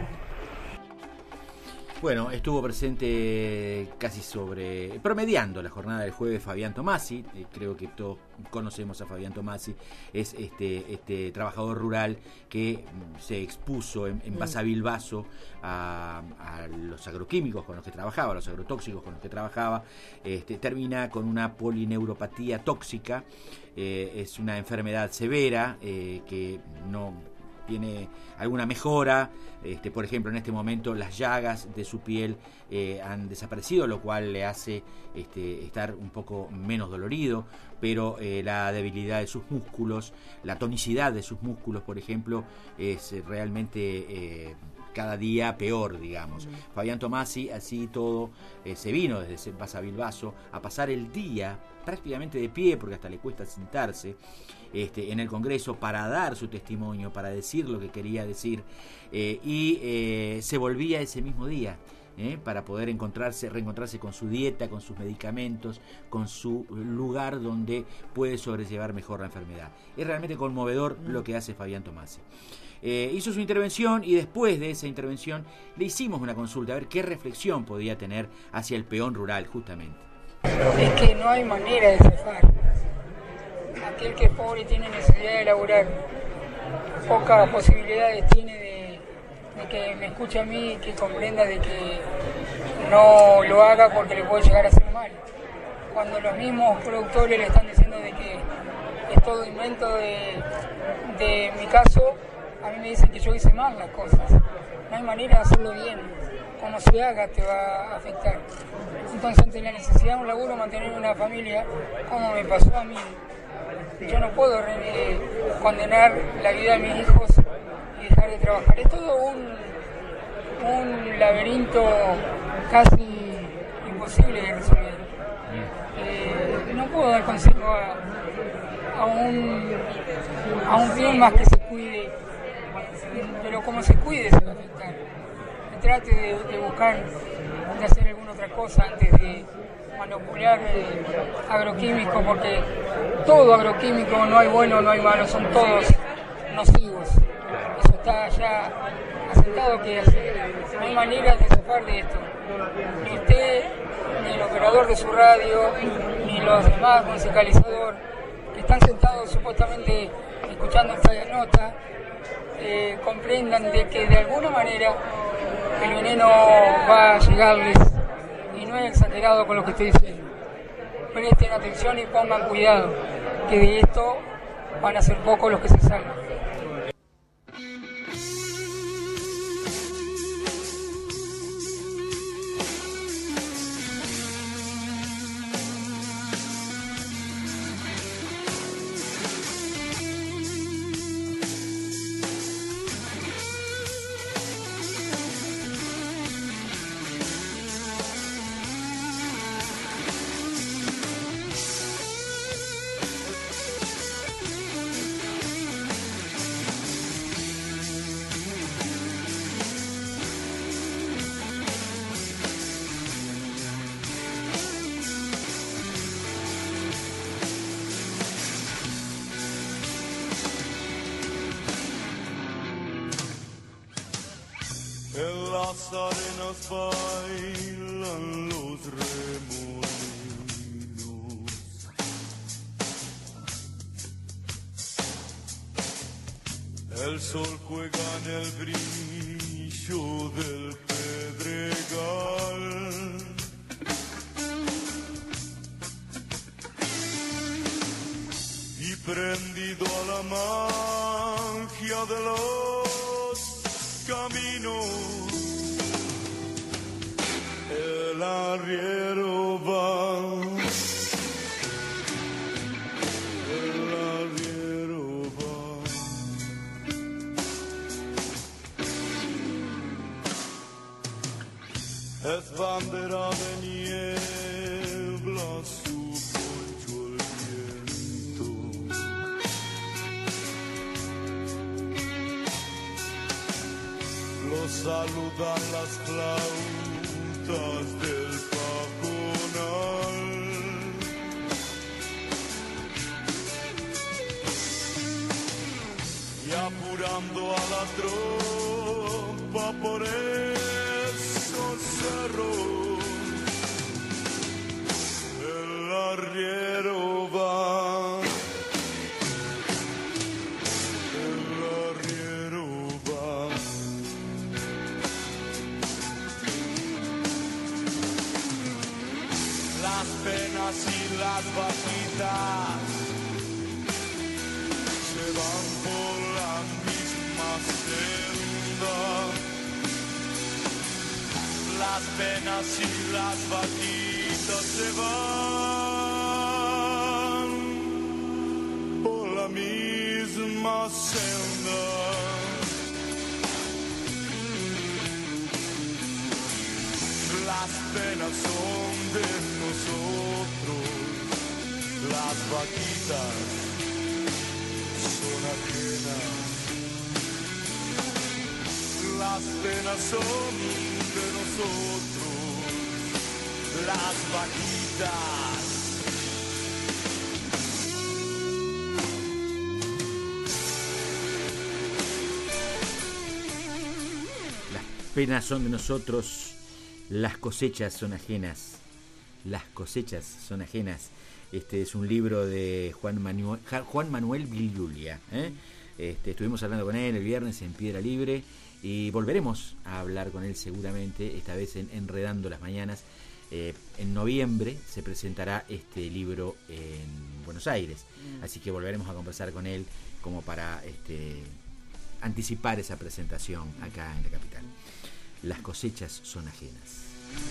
Bueno, estuvo presente promediando la jornada del jueves Fabián Tomasi. Creo que todos conocemos a Fabián Tomasi. Es este trabajador rural que se expuso en Basavilbaso a los agroquímicos con los que trabajaba, a los agrotóxicos con los que trabajaba. Termina con una polineuropatía tóxica. Es una enfermedad severa que no tiene alguna mejora. Por ejemplo, en este momento las llagas de su piel han desaparecido, lo cual le hace estar un poco menos dolorido, pero la debilidad de sus músculos, la tonicidad de sus músculos, por ejemplo, es realmente cada día peor, digamos. Fabián Tomasi, así todo, se vino desde Basavilbaso a pasar el día prácticamente de pie, porque hasta le cuesta sentarse, en el Congreso para dar su testimonio, para decir lo que quería decir, y se volvía ese mismo día para poder reencontrarse con su dieta, con sus medicamentos, con su lugar donde puede sobrellevar mejor la enfermedad. Es realmente conmovedor lo que hace Fabián Tomasi. Hizo su intervención y después de esa intervención le hicimos una consulta a ver qué reflexión podía tener hacia el peón rural, justamente. Es que no hay manera de zafar. Aquel que es pobre tiene necesidad de laburar, pocas posibilidades tiene de que me escuche a mí, que comprenda de que no lo haga porque le puede llegar a hacer mal. cuando los mismos productores le están diciendo de que es todo invento de mi caso, a mí me dicen que yo hice mal las cosas. No hay manera de hacerlo bien. Como se haga te va a afectar. Entonces, ante la necesidad de un laburo, mantener una familia, como me pasó a mí, yo no puedo condenar la vida de mis hijos y dejar de trabajar. Es todo un laberinto casi imposible de resolver. No puedo dar consejo a un bien más que se cuide, pero como se cuide se va a afectar. Trate de buscar, de hacer alguna otra cosa antes de manipular agroquímicos, porque todo agroquímico, no hay bueno, no hay malo, son todos nocivos. Eso está ya asentado, que no hay manera de zafar de esto. Ni usted, ni el operador de su radio, ni los demás musicalizadores que están sentados supuestamente escuchando esta nota, comprendan de que de alguna manera el veneno va a llegarles, y no es exagerado con lo que estoy diciendo. Presten atención y pongan cuidado, que de esto van a ser pocos los que se salvan. En las arenas bailan los remolinos. El sol juega en el brillo del pedregal. Y prendido a la magia de los caminos, el arriero va, el arriero va. Es bandera de niebla su poncho el viento. Lo saludan las flautas del pajonal. Y apurando a la tropa por esos cerros, el arriero va. El arriero va. Las penas y las vaquitas se van por la misma senda. Las penas y las vaquitas se van por la misma senda. Las penas son de nosotros, las vaquitas son ajenas. Las penas son de nosotros, las vaquitas. Las penas son de nosotros, las cosechas son ajenas. Las cosechas son ajenas. Este es un libro de Juan Manuel Vigliulia. Estuvimos hablando con él el viernes en Piedra Libre y volveremos a hablar con él seguramente, esta vez en Enredando las Mañanas. En noviembre se presentará este libro en Buenos Aires, así que volveremos a conversar con él como para anticipar esa presentación acá en la capital. Las cosechas son ajenas.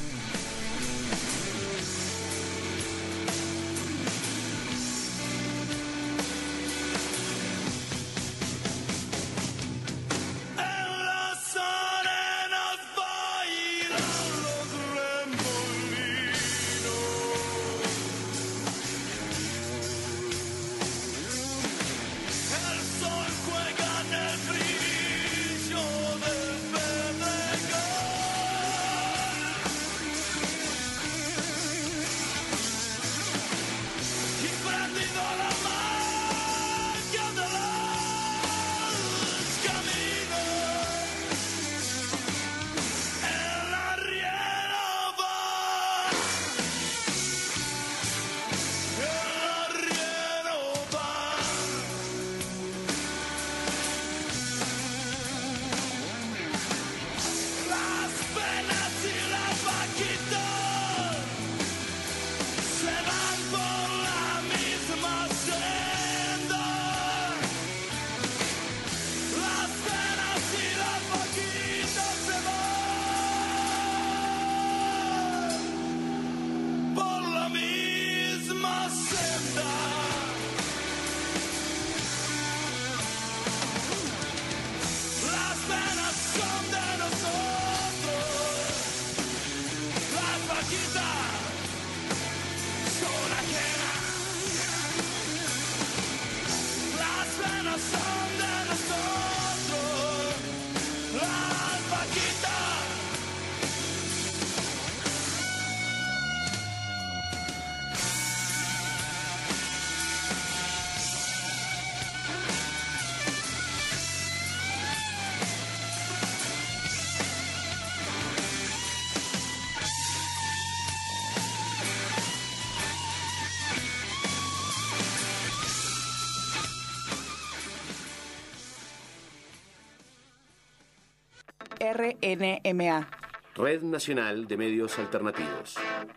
RNMA. Red Nacional de Medios Alternativos.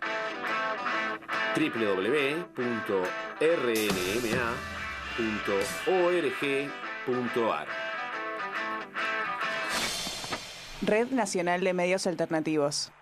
www.rnma.org.ar. Red Nacional de Medios Alternativos.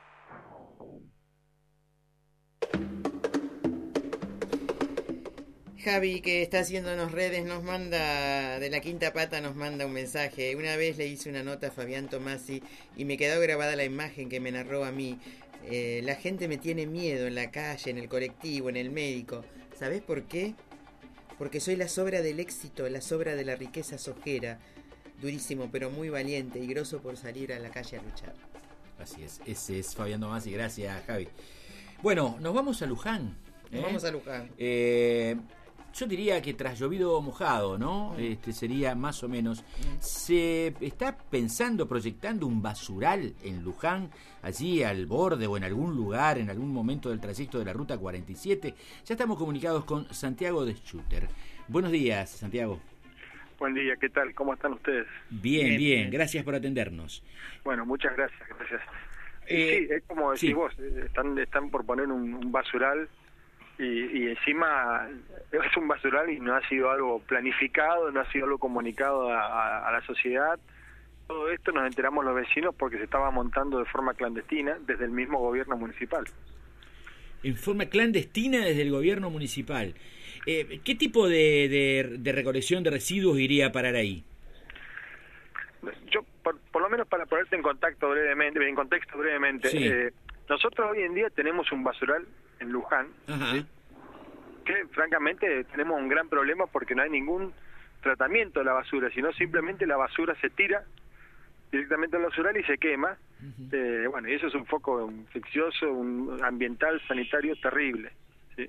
Javi, que está haciéndonos redes, nos manda, de la Quinta Pata nos manda un mensaje. Una vez le hice una nota a Fabián Tomasi y me quedó grabada la imagen que me narró a mí. La gente me tiene miedo en la calle, en el colectivo, en el médico. ¿Sabés por qué? Porque soy la sobra del éxito, la sobra de la riqueza sojera. Durísimo, pero muy valiente y groso por salir a la calle a luchar. Así es, ese es Fabián Tomasi. Gracias, Javi. Bueno, nos vamos a Luján. Nos vamos a Luján. Yo diría que tras llovido mojado, ¿no? Sería más o menos. Se está pensando, proyectando un basural en Luján, allí al borde o en algún lugar, en algún momento del trayecto de la Ruta 47. Ya estamos comunicados con Santiago de Schutter. Buenos días, Santiago. Buen día, ¿qué tal? ¿Cómo están ustedes? Bien. Gracias por atendernos. Bueno, muchas gracias. Sí, es como decís vos, están por poner un basural. Y encima es un basural y no ha sido algo planificado, no ha sido algo comunicado a la sociedad. Todo esto nos enteramos los vecinos porque se estaba montando de forma clandestina desde el mismo gobierno municipal. En forma clandestina desde el gobierno municipal. ¿Qué tipo de recolección de residuos iría a parar ahí? Yo, por lo menos para ponerte en contexto brevemente, sí. Nosotros hoy en día tenemos un basural en Luján, ¿sí? Que francamente tenemos un gran problema porque no hay ningún tratamiento de la basura, sino simplemente la basura se tira directamente al basural y se quema. Bueno, y eso es un foco infeccioso, un ambiental, sanitario terrible, ¿sí?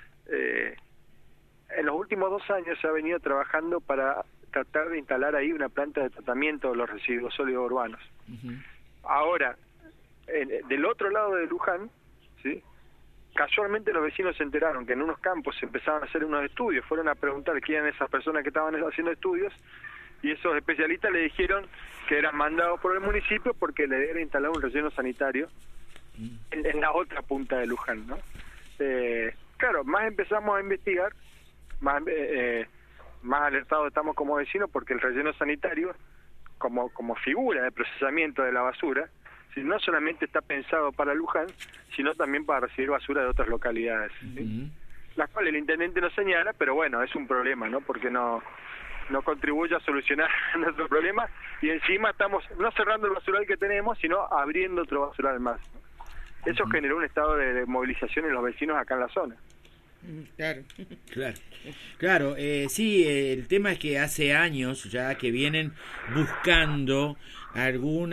En los últimos 2 años se ha venido trabajando para tratar de instalar ahí una planta de tratamiento de los residuos sólidos urbanos. Ahora, del otro lado de Luján, ¿sí? Casualmente los vecinos se enteraron que en unos campos se empezaban a hacer unos estudios, fueron a preguntar quién eran esas personas que estaban haciendo estudios, y esos especialistas le dijeron que eran mandados por el municipio porque le era instalado un relleno sanitario en la otra punta de Luján, ¿no? Claro, más empezamos a investigar, más alertados estamos como vecinos, porque el relleno sanitario, como figura de procesamiento de la basura, no solamente está pensado para Luján, sino también para recibir basura de otras localidades, ¿sí? Las cuales el intendente nos señala, pero bueno, es un problema, ¿no? Porque no contribuye a solucionar nuestro problema, y encima estamos no cerrando el basural que tenemos, sino abriendo otro basural más, ¿no? Eso generó un estado de movilización en los vecinos acá en la zona. Claro, sí, el tema es que hace años ya que vienen buscando algún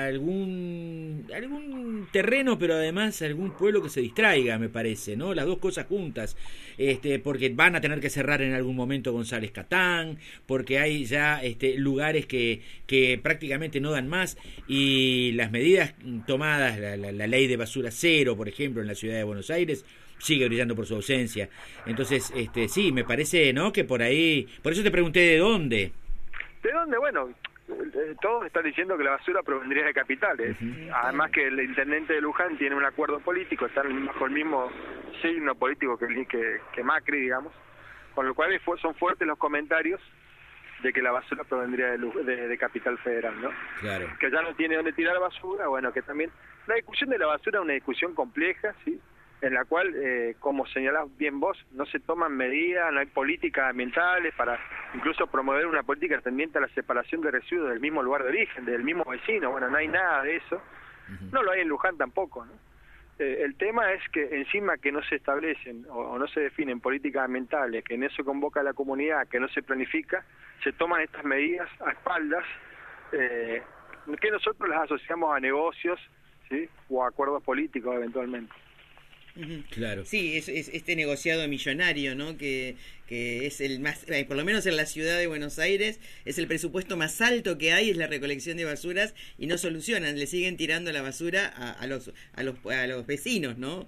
terreno, pero además algún pueblo que se distraiga, me parece, ¿no? Las dos cosas juntas, porque van a tener que cerrar en algún momento González Catán, porque hay ya lugares que prácticamente no dan más, y las medidas tomadas, la ley de basura cero, por ejemplo, en la ciudad de Buenos Aires, sigue brillando por su ausencia. Entonces, sí, me parece, ¿no?, que por ahí, por eso te pregunté de dónde. ¿De dónde? Bueno, todos están diciendo que la basura provendría de capitales. Además que el intendente de Luján tiene un acuerdo político, están bajo el mismo signo político que Macri, digamos, con lo cual son fuertes los comentarios de que la basura provendría de Capital Federal, ¿no? Claro. Que ya no tiene dónde tirar basura, bueno, que también la discusión de la basura es una discusión compleja, ¿sí?, en la cual, como señalás bien vos, no se toman medidas, no hay políticas ambientales para incluso promover una política tendiente a la separación de residuos del mismo lugar de origen, del mismo vecino. Bueno, no hay nada de eso. No lo hay en Luján tampoco, ¿no? El tema es que encima que no se establecen o no se definen políticas ambientales, que en eso convoca a la comunidad, que no se planifica, se toman estas medidas a espaldas, que nosotros las asociamos a negocios, ¿sí?, o a acuerdos políticos eventualmente. Claro. Sí, es este negociado millonario, ¿no?, que es el más, por lo menos en la ciudad de Buenos Aires, es el presupuesto más alto que hay, es la recolección de basuras, y no solucionan, le siguen tirando la basura a los vecinos, ¿no?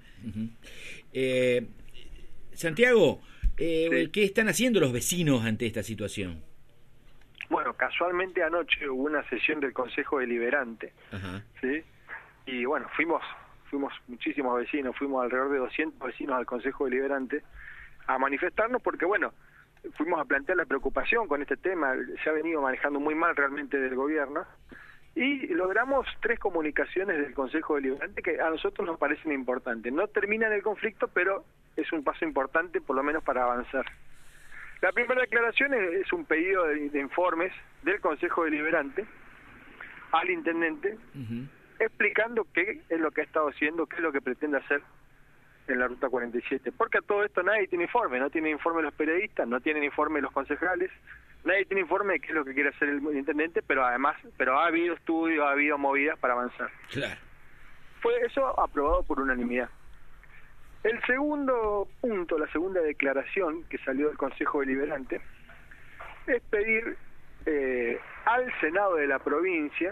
Santiago, ¿qué están haciendo los vecinos ante esta situación? Bueno, casualmente anoche hubo una sesión del Consejo Deliberante, ¿sí? Y bueno, fuimos muchísimos vecinos, fuimos alrededor de 200 vecinos al Consejo Deliberante a manifestarnos porque, bueno, fuimos a plantear la preocupación con este tema, se ha venido manejando muy mal realmente del gobierno, y logramos 3 comunicaciones del Consejo Deliberante que a nosotros nos parecen importantes. No terminan el conflicto, pero es un paso importante por lo menos para avanzar. La primera declaración es un pedido de informes del Consejo Deliberante al intendente, explicando qué es lo que ha estado haciendo, qué es lo que pretende hacer en la Ruta 47. Porque a todo esto nadie tiene informe, no tiene informe los periodistas, no tienen informe los concejales, nadie tiene informe de qué es lo que quiere hacer el intendente, pero ha habido estudios, ha habido movidas para avanzar. Claro. Fue eso aprobado por unanimidad. El segundo punto, la segunda declaración que salió del Consejo Deliberante, es pedir al Senado de la provincia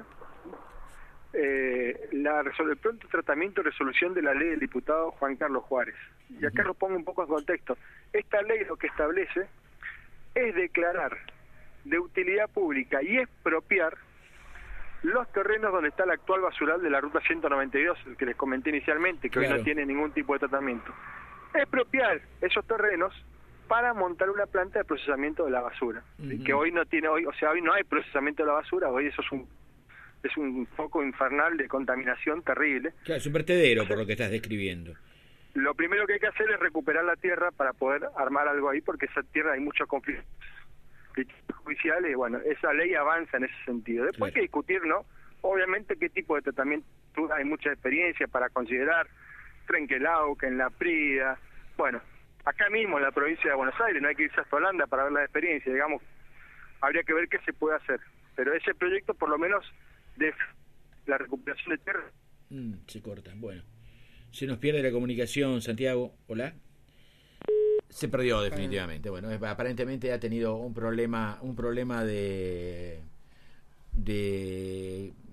el pronto tratamiento y resolución de la ley del diputado Juan Carlos Juárez. Y acá lo pongo un poco en contexto. Esta ley lo que establece es declarar de utilidad pública y expropiar los terrenos donde está el actual basural de la Ruta 192, el que les comenté inicialmente, que hoy no tiene ningún tipo de tratamiento. Expropiar esos terrenos para montar una planta de procesamiento de la basura, ¿sí? Que hoy no tiene, hoy no hay procesamiento de la basura, hoy eso es un foco infernal de contaminación terrible. Claro, es un vertedero por lo que estás describiendo. Lo primero que hay que hacer es recuperar la tierra para poder armar algo ahí, porque esa tierra hay muchos conflictos judiciales, y bueno, esa ley avanza en ese sentido. Después hay que discutir, ¿no?, obviamente qué tipo de tratamiento, hay mucha experiencia para considerar, Trenquelauquen, en La Prida, bueno, acá mismo en la provincia de Buenos Aires, no hay que irse hasta Holanda para ver la experiencia, digamos, habría que ver qué se puede hacer, pero ese proyecto por lo menos de la recuperación de tierra. Se cortan, bueno. Se nos pierde la comunicación, Santiago. ¿Hola? Se perdió definitivamente. Bueno, aparentemente ha tenido un problema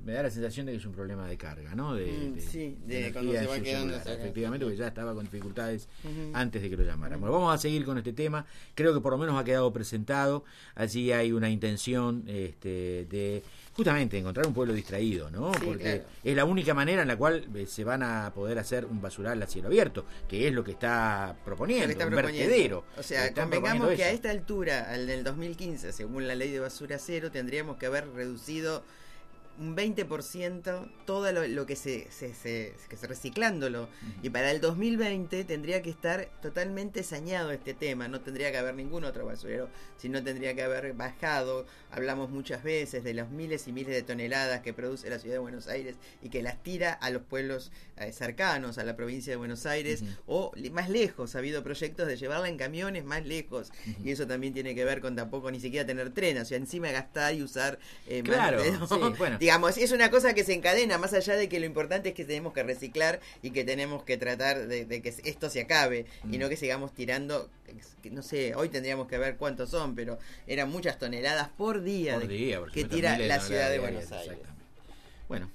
me da la sensación de que es un problema de carga, ¿no? Sí, de cuando se va quedando efectivamente, porque ya estaba con dificultades antes de que lo llamaran. Bueno, vamos a seguir con este tema. Creo que por lo menos ha quedado presentado. Allí hay una intención de justamente encontrar un pueblo distraído, ¿no? Sí, porque claro, es la única manera en la cual se van a poder hacer un basural a cielo abierto, que es lo que está proponiendo, un vertedero. O sea, convengamos que a esta altura, al del 2015, según la ley de basura cero, tendríamos que haber reducido un 20% todo lo que se reciclándolo, y para el 2020 tendría que estar totalmente saneado este tema, no tendría que haber ningún otro basurero, sino tendría que haber bajado. Hablamos muchas veces de los miles y miles de toneladas que produce la ciudad de Buenos Aires y que las tira a los pueblos cercanos a la provincia de Buenos Aires o más lejos. Ha habido proyectos de llevarla en camiones más lejos, y eso también tiene que ver con tampoco ni siquiera tener tren, o sea, encima gastar y usar claro, más, sí, bueno. Digamos, es una cosa que se encadena, más allá de que lo importante es que tenemos que reciclar y que tenemos que tratar de que esto se acabe y no que sigamos tirando, que no sé, hoy tendríamos que ver cuántos son, pero eran muchas toneladas por día, que tira la ciudad de Buenos Aires. Exactamente. Bueno.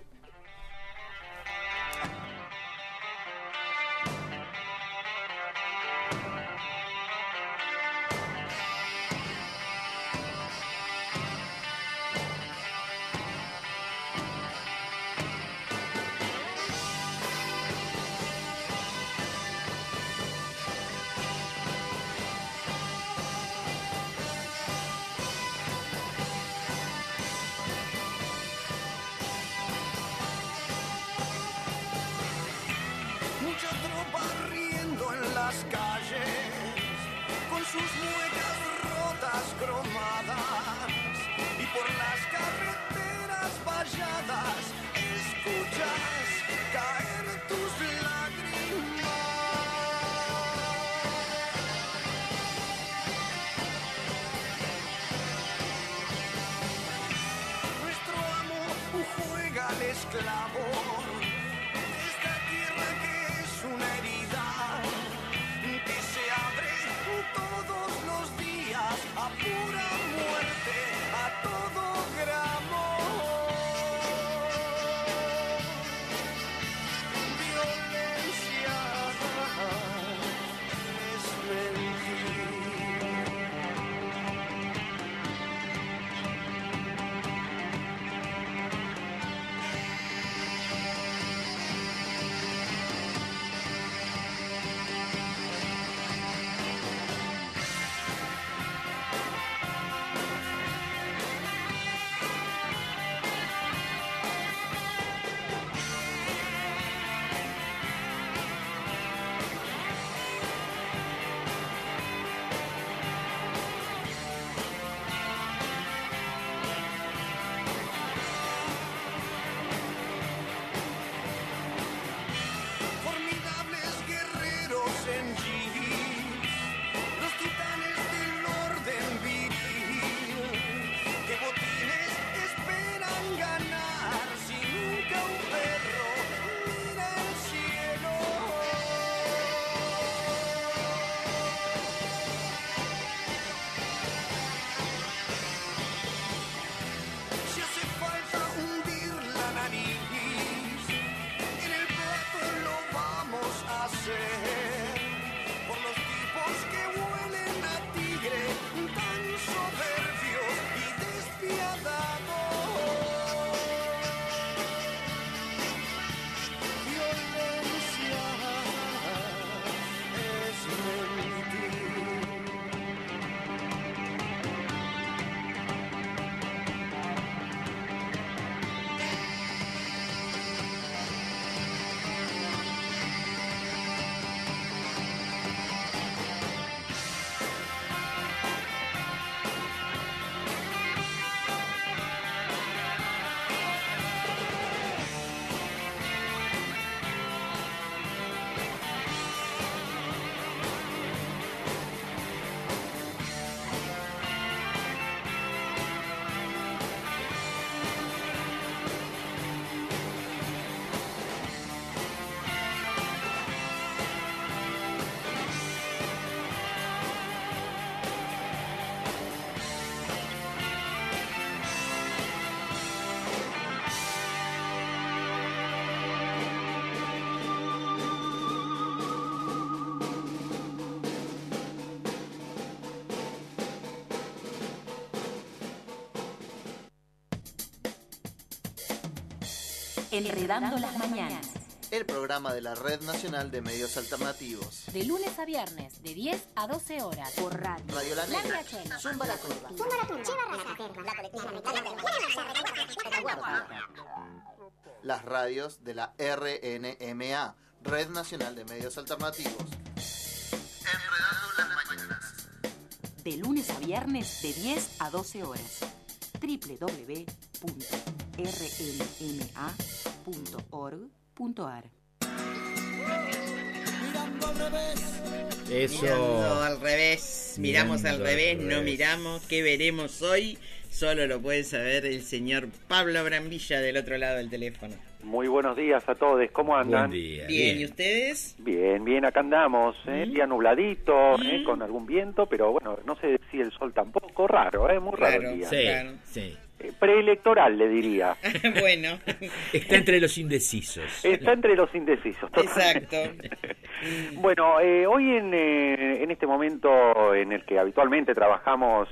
Sus muecas rotas cromadas y por las carreteras valladas escuchas caer tus lágrimas. Nuestro amo juega al esclavo de esta tierra que es una herida que se abre todos los días a pura muerte, a todo gramo. Violencia es mentir. Enredando las Mañanas. El programa de la Red Nacional de Medios Alternativos. De lunes a viernes, de 10 a 12 horas. Por radio. Radio La Negra. Zumba la Turba. Las radios de la RNMA, Red Nacional de Medios Alternativos. Enredando las Mañanas. De lunes a viernes, de 10 a 12 horas. www.rnma.org.ar. Eso. Mirando al revés, miramos al revés, no miramos. ¿Qué veremos hoy? Solo lo puede saber el señor Pablo Brambilla del otro lado del teléfono. Muy buenos días a todos, ¿cómo andan? Buen día. Bien, ¿y ustedes? Bien, acá andamos, día nubladito, con algún viento, pero bueno, no sé si el sol tampoco, raro, muy raro el día. Sí, Claro. sí. Preelectoral, le diría. Bueno, Está entre los indecisos. Está entre los indecisos. exacto. Bueno, hoy en este momento en el que habitualmente trabajamos,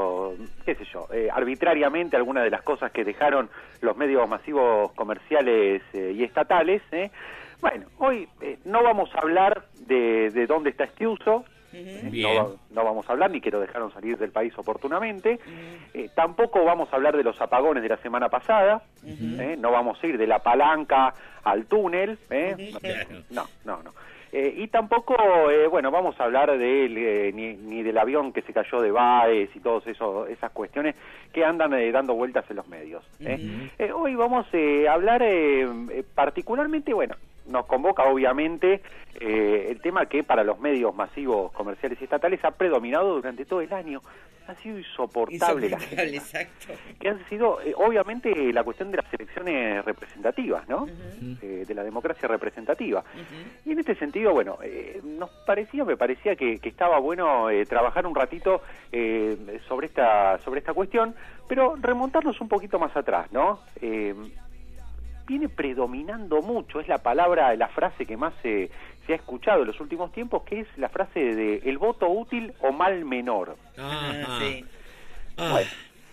arbitrariamente algunas de las cosas que dejaron los medios masivos comerciales y estatales, bueno, hoy no vamos a hablar de dónde está Estiuso. No vamos a hablar, ni que lo dejaron salir del país oportunamente. Tampoco vamos a hablar de los apagones de la semana pasada. No vamos a ir de la palanca al túnel. No. Y tampoco, vamos a hablar de ni del avión que se cayó de Baez y todas esas cuestiones que andan dando vueltas en los medios. Hoy vamos a hablar particularmente, nos convoca obviamente el tema que para los medios masivos comerciales y estatales ha predominado durante todo el año. Ha sido insoportable la gente. Exacto. Que han sido, obviamente, la cuestión de las elecciones representativas, ¿no? De la democracia representativa. Y en este sentido, me parecía que estaba bueno trabajar un ratito sobre esta cuestión, pero remontarnos un poquito más atrás, ¿no? Viene predominando mucho, es la frase que más se ha escuchado en los últimos tiempos, que es la frase de el voto útil o mal menor. Sí. Bueno,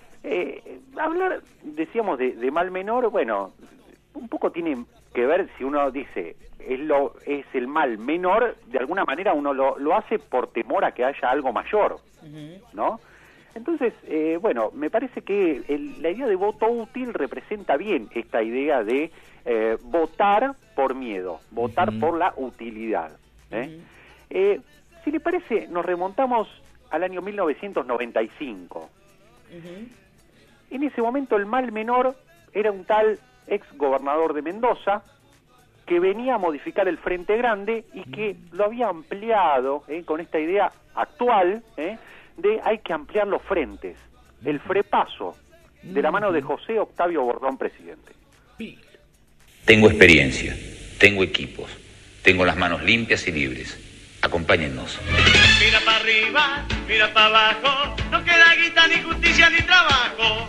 hablar, decíamos, de mal menor, un poco tiene que ver si uno dice es el mal menor, de alguna manera uno lo hace por temor a que haya algo mayor, ¿no? Entonces, me parece que la idea de voto útil representa bien esta idea de votar por miedo, votar por la utilidad. Si le parece, nos remontamos al año 1995. En ese momento el mal menor era un tal ex gobernador de Mendoza que venía a modificar el Frente Grande y que lo había ampliado con esta idea actual de hay que ampliar los frentes, el frepaso, de la mano de José Octavio Bordón, presidente. Tengo experiencia, tengo equipos, tengo las manos limpias y libres. Acompáñennos. Mira para arriba, mira para abajo, no queda guita, ni justicia, ni trabajo.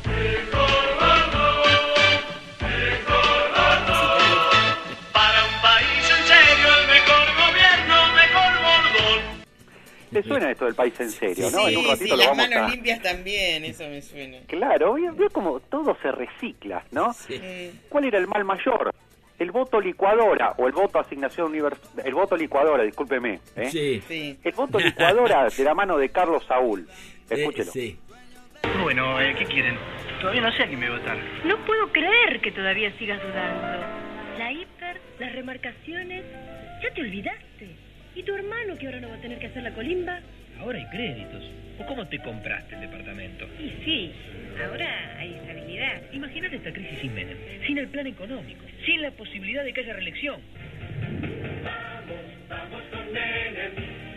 Para un país en serio, el mejor gobierno, mejor Bordón. ¿Te suena esto del país en serio, no? Sí, En un ratito lo las vamos manos a... limpias también, eso me suena. Claro, veo como todo se recicla, ¿no? ¿Cuál era el mal mayor? El voto licuadora o el voto asignación el voto licuadora, discúlpeme, Sí. El voto licuadora de la mano de Carlos Saúl. Escúchelo. Bueno, ¿qué quieren? Todavía no sé a quién me voy a votar. No puedo creer que todavía sigas dudando. La hiper, las remarcaciones, ya te olvidaste. ¿Y tu hermano que ahora no va a tener que hacer la colimba? Ahora hay créditos. ¿O cómo te compraste el departamento? Y sí, ahora hay estabilidad. Imagínate esta crisis sin Menem, sin el plan económico, sin la posibilidad de que haya reelección. Vamos con Menem,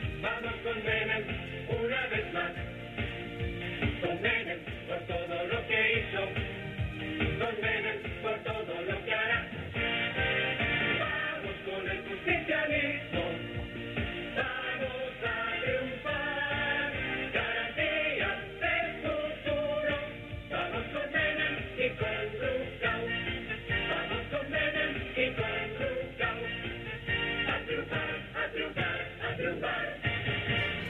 una vez más. Con Menem por todo lo que hizo, con Menem por todo lo que hará. Vamos con el justicialismo. Vamos a triunfar, garantía del futuro. Vamos con Menem y con Rucao. Vamos con Menem y con Rucao. A triunfar, a triunfar, a triunfar.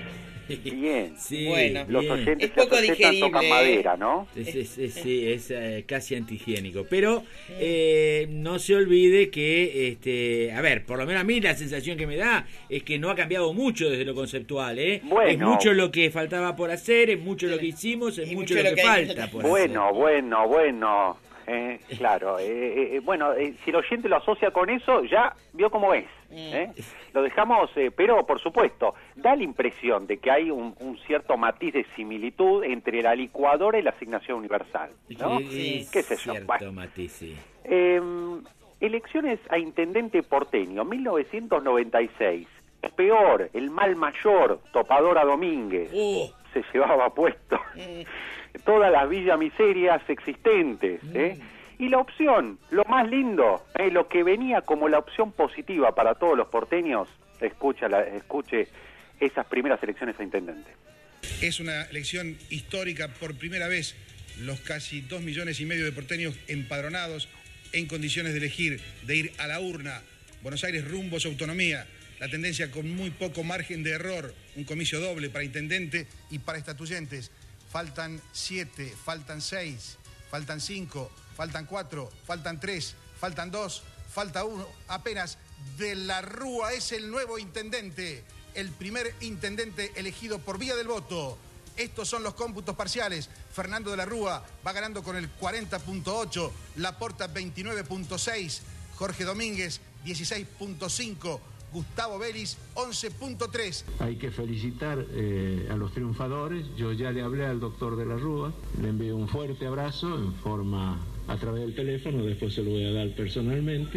Bien. Sí, Bueno, Los bien. oyentes Es poco se acercan, digerible, tocan madera, ¿no? Sí, es casi antihigiénico. Pero no se olvide que, a ver, por lo menos a mí la sensación que me da es que no ha cambiado mucho desde lo conceptual, ¿eh? Bueno. Es mucho lo que faltaba por hacer, es mucho lo que hicimos, es mucho lo que falta por hacer. Bueno. Claro, bueno, si el oyente lo asocia con eso, ya vio cómo es. Lo dejamos, pero por supuesto, da la impresión de que hay un cierto matiz de similitud entre la licuadora y la asignación universal, ¿no? Sí, ¿Qué sé yo? cierto Bueno. matiz, sí. Elecciones a intendente porteño, 1996. Peor, el mal mayor, Topadora Domínguez. Se llevaba puesto todas las villas existentes, y la opción, lo más lindo, lo que venía como la opción positiva para todos los porteños, escuche esas primeras elecciones a intendente. Es una elección histórica, por primera vez los casi 2,5 millones de porteños empadronados en condiciones de elegir, de ir a la urna. Buenos Aires rumbo a su autonomía. La tendencia con muy poco margen de error, un comicio doble para intendente y para estatuyentes. Faltan 7, faltan 6, faltan 5, faltan 4, faltan 3, faltan 2, falta 1. Apenas De la Rúa es el nuevo intendente, el primer intendente elegido por vía del voto. Estos son los cómputos parciales. Fernando de la Rúa va ganando con el 40.8, Laporta 29.6, Jorge Domínguez 16.5, Gustavo Vélez 11.3. Hay que felicitar a los triunfadores. Yo ya le hablé al doctor de la Rúa, le envío un fuerte abrazo en forma a través del teléfono, después se lo voy a dar personalmente.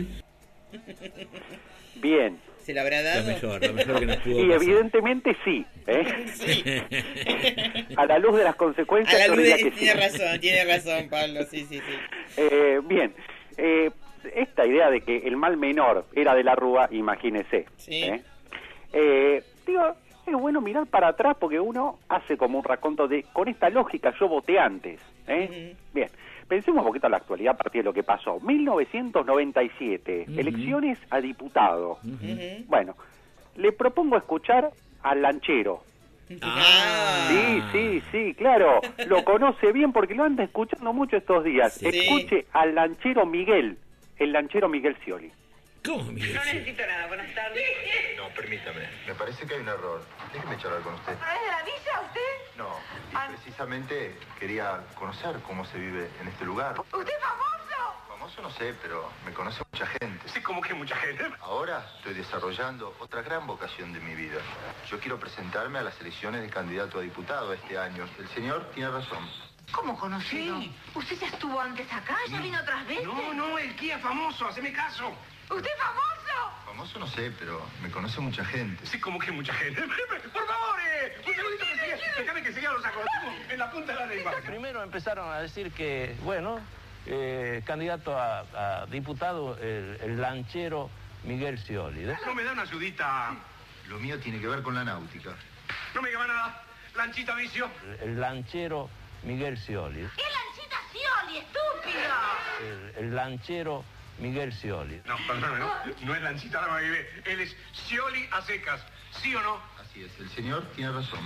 Bien. ¿Se la habrá dado? Lo mejor que nos pudo Y pasar. evidentemente sí, Sí. A la luz de las consecuencias, A la yo luz diría de... que sí. Tiene razón, Pablo, sí. Bien, esta idea de que el mal menor era de la Rúa, imagínese. Sí. Digo, es bueno mirar para atrás porque uno hace como un raconto de, con esta lógica yo voté antes. Bien, pensemos un poquito en la actualidad a partir de lo que pasó. 1997, elecciones a diputado. Bueno, le propongo escuchar al Lanchero. Sí, claro, lo conoce bien porque lo anda escuchando mucho estos días. Sí. Escuche al Lanchero Miguel, el Lanchero Miguel Scioli. ¿Cómo, Miguel? No necesito nada, buenas tardes. No, permítame, me parece que hay un error. Déjeme charlar con usted. ¿No es de la villa usted? No, y precisamente quería conocer cómo se vive en este lugar. ¿Usted es famoso? Famoso no sé, pero me conoce mucha gente. Sí, ¿cómo que mucha gente? Ahora estoy desarrollando otra gran vocación de mi vida. Yo quiero presentarme a las elecciones de candidato a diputado este año. El señor tiene razón. ¿Cómo conocido? Sí. ¿Usted ya estuvo antes acá? ¿Ya vino otras veces? No, el guía famoso, haceme caso. ¿Usted es famoso? Famoso no sé, pero me conoce mucha gente. Sí, ¿cómo que mucha gente? Por favor, un segundito que siga. Déjame que siga los acordemos en la punta de la lengua. Primero empezaron a decir que, bueno, candidato a diputado, el lanchero Miguel Scioli. ¿No me da una ayudita? Lo mío tiene que ver con la náutica. No me llama nada. Lanchita vicio. El lanchero Miguel Scioli. ¡Es Lanchita Scioli, estúpido! El lanchero Miguel Scioli. No, perdóname, no es Lanchita la que vive. Él es Scioli a secas. ¿Sí o no? Así es, el señor tiene razón.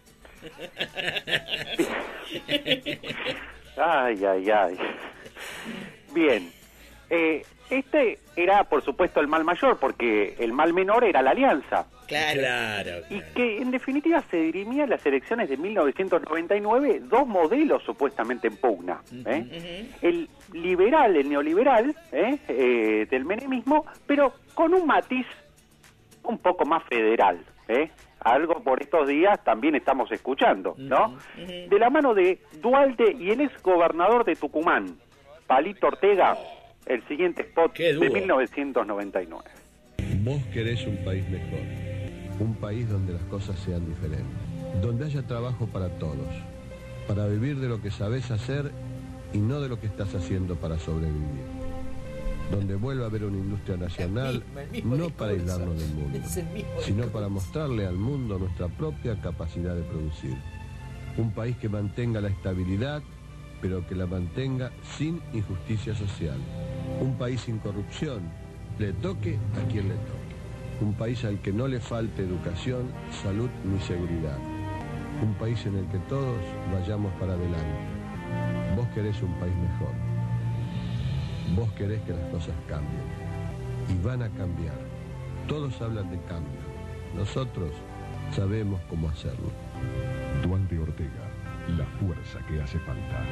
Ay. Bien. Este era, por supuesto, el mal mayor, porque el mal menor era la alianza. Claro. Y que, en definitiva, se dirimía en las elecciones de 1999 dos modelos supuestamente en pugna. El liberal, el neoliberal, del menemismo, pero con un matiz un poco más federal. Algo por estos días también estamos escuchando, ¿no? De la mano de Duhalde y el ex gobernador de Tucumán, Palito Ortega, el siguiente spot de 1999. Vos querés un país mejor, un país donde las cosas sean diferentes, donde haya trabajo para todos, para vivir de lo que sabés hacer y no de lo que estás haciendo para sobrevivir, donde vuelva a haber una industria nacional, no para aislarnos del mundo, sino para mostrarle al mundo nuestra propia capacidad de producir. Un país que mantenga la estabilidad, pero que la mantenga sin injusticia social. Un país sin corrupción, le toque a quien le toque. Un país al que no le falte educación, salud ni seguridad. Un país en el que todos vayamos para adelante. Vos querés un país mejor. Vos querés que las cosas cambien. Y van a cambiar. Todos hablan de cambio. Nosotros sabemos cómo hacerlo. Dualde Ortega, la fuerza que hace falta.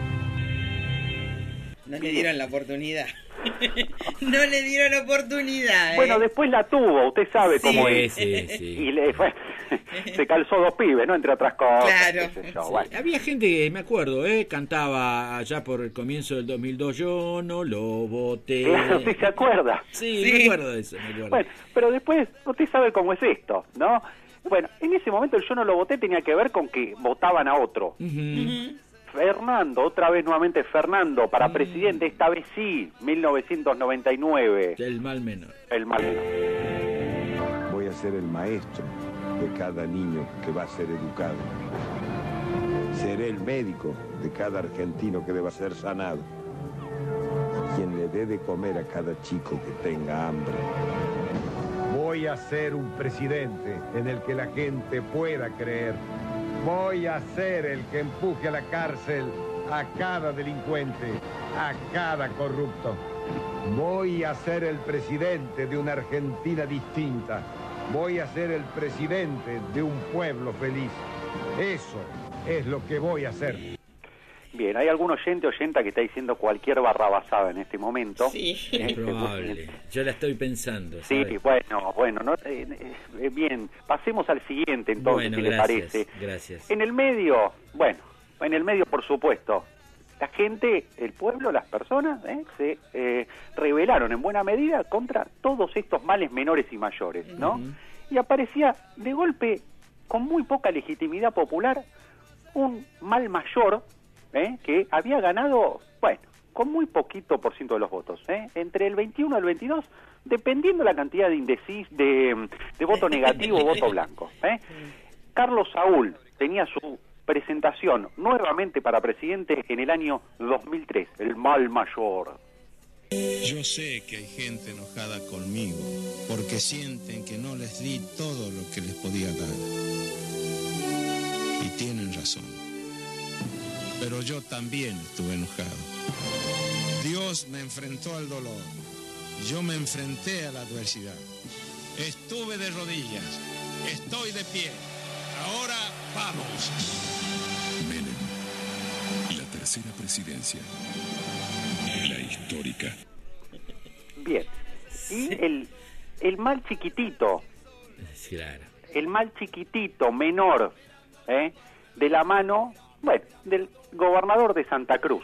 No le dieron la oportunidad. No le dieron la oportunidad. Bueno, después la tuvo, usted sabe cómo es. Sí. Y se calzó 2 pibes, ¿no? Entre otras cosas. Claro. Qué sé yo, bueno. Había gente que, me acuerdo, cantaba allá por el comienzo del 2002, yo no lo voté. Claro, ¿usted se acuerda? Sí, me acuerdo de eso, me acuerdo. Bueno, pero después, usted sabe cómo es esto, ¿no? Bueno, en ese momento el yo no lo voté tenía que ver con que votaban a otro. Fernando, otra vez nuevamente Fernando, para presidente, esta vez sí, 1999. El mal menor. El mal menor. Voy a ser el maestro de cada niño que va a ser educado. Seré el médico de cada argentino que deba ser sanado. Quien le dé de comer a cada chico que tenga hambre. Voy a ser un presidente en el que la gente pueda creer. Voy a ser el que empuje a la cárcel a cada delincuente, a cada corrupto. Voy a ser el presidente de una Argentina distinta. Voy a ser el presidente de un pueblo feliz. Eso es lo que voy a hacer. Bien, hay algún oyente o oyenta que está diciendo cualquier barrabasada en este momento. Sí, es probable. Yo la estoy pensando. Sí, ¿sabes? bueno, no, bien, pasemos al siguiente entonces, Bueno, si le parece. Gracias. En el medio, por supuesto, la gente, el pueblo, las personas, se rebelaron en buena medida contra todos estos males menores y mayores, ¿no? Y aparecía de golpe, con muy poca legitimidad popular, un mal mayor, que había ganado, con muy poquito por ciento de los votos, entre el 21 al 22, dependiendo la cantidad de voto negativo o voto blanco. Carlos Saúl tenía su presentación nuevamente para presidente en el año 2003, el mal mayor. Yo sé que hay gente enojada conmigo porque sienten que no les di todo lo que les podía dar. Y tienen razón. Pero yo también estuve enojado. Dios me enfrentó al dolor. Yo me enfrenté a la adversidad. Estuve de rodillas. Estoy de pie. Ahora vamos. Menem, la tercera presidencia. La histórica. Bien. Y el mal chiquitito. Claro. El mal chiquitito, menor, de la mano, del gobernador de Santa Cruz,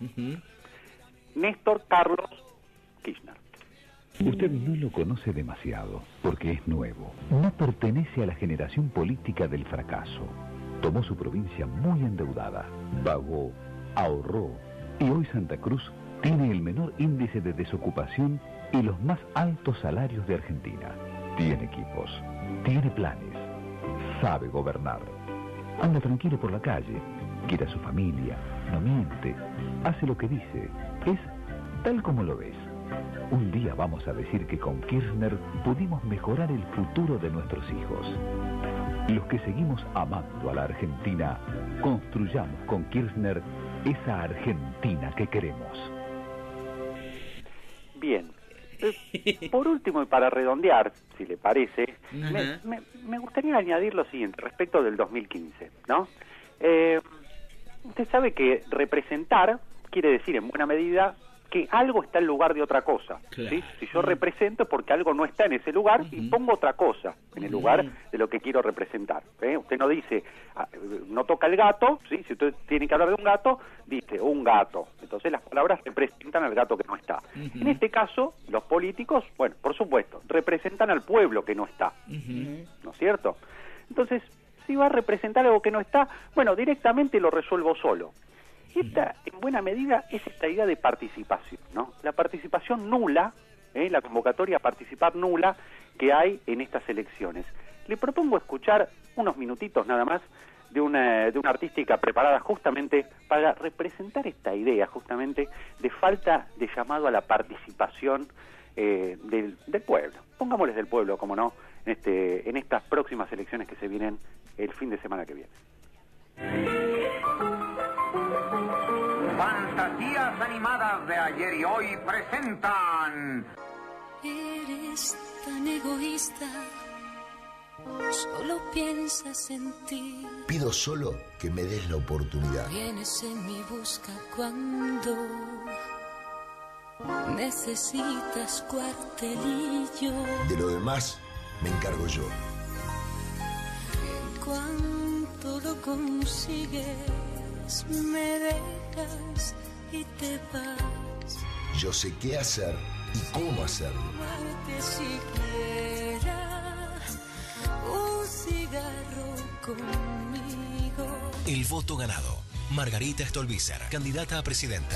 Néstor Carlos Kirchner. Usted no lo conoce demasiado, porque es nuevo. No pertenece a la generación política del fracaso. Tomó su provincia muy endeudada, pagó, ahorró, y hoy Santa Cruz tiene el menor índice de desocupación y los más altos salarios de Argentina. Tiene equipos, tiene planes, sabe gobernar. Anda tranquilo por la calle, quiere a su familia, no miente, hace lo que dice, es tal como lo ves. Un día vamos a decir que con Kirchner pudimos mejorar el futuro de nuestros hijos. Los que seguimos amando a la Argentina, construyamos con Kirchner esa Argentina que queremos. Bien. Por último, y para redondear, si le parece, me gustaría añadir lo siguiente respecto del 2015, ¿no? Usted sabe que representar quiere decir en buena medida que algo está en lugar de otra cosa. Claro. ¿Sí? Si yo represento es porque algo no está en ese lugar y pongo otra cosa en el lugar de lo que quiero representar. Usted no dice, no toca el gato, ¿sí? Si usted tiene que hablar de un gato, dice un gato. Entonces las palabras representan al gato que no está. En este caso, los políticos, por supuesto, representan al pueblo que no está. ¿No es cierto? Entonces, si va a representar algo que no está, directamente lo resuelvo solo. Esta, en buena medida, es esta idea de participación, ¿no? La participación nula, la convocatoria a participar nula que hay en estas elecciones. Le propongo escuchar unos minutitos nada más de una artística preparada justamente para representar esta idea, justamente, de falta de llamado a la participación del pueblo. Pongámosles del pueblo, como no, en estas próximas elecciones que se vienen el fin de semana que viene. Fantasías animadas de ayer y hoy presentan... Eres tan egoísta, solo piensas en ti. Pido solo que me des la oportunidad. Vienes en mi busca cuando necesitas cuartelillo. De lo demás me encargo yo. En cuanto lo consigues, me dejas y te vas. Yo sé qué hacer y cómo hacerlo. Muerte siquiera un cigarro conmigo. El voto ganado. Margarita Stolbizer, candidata a presidenta.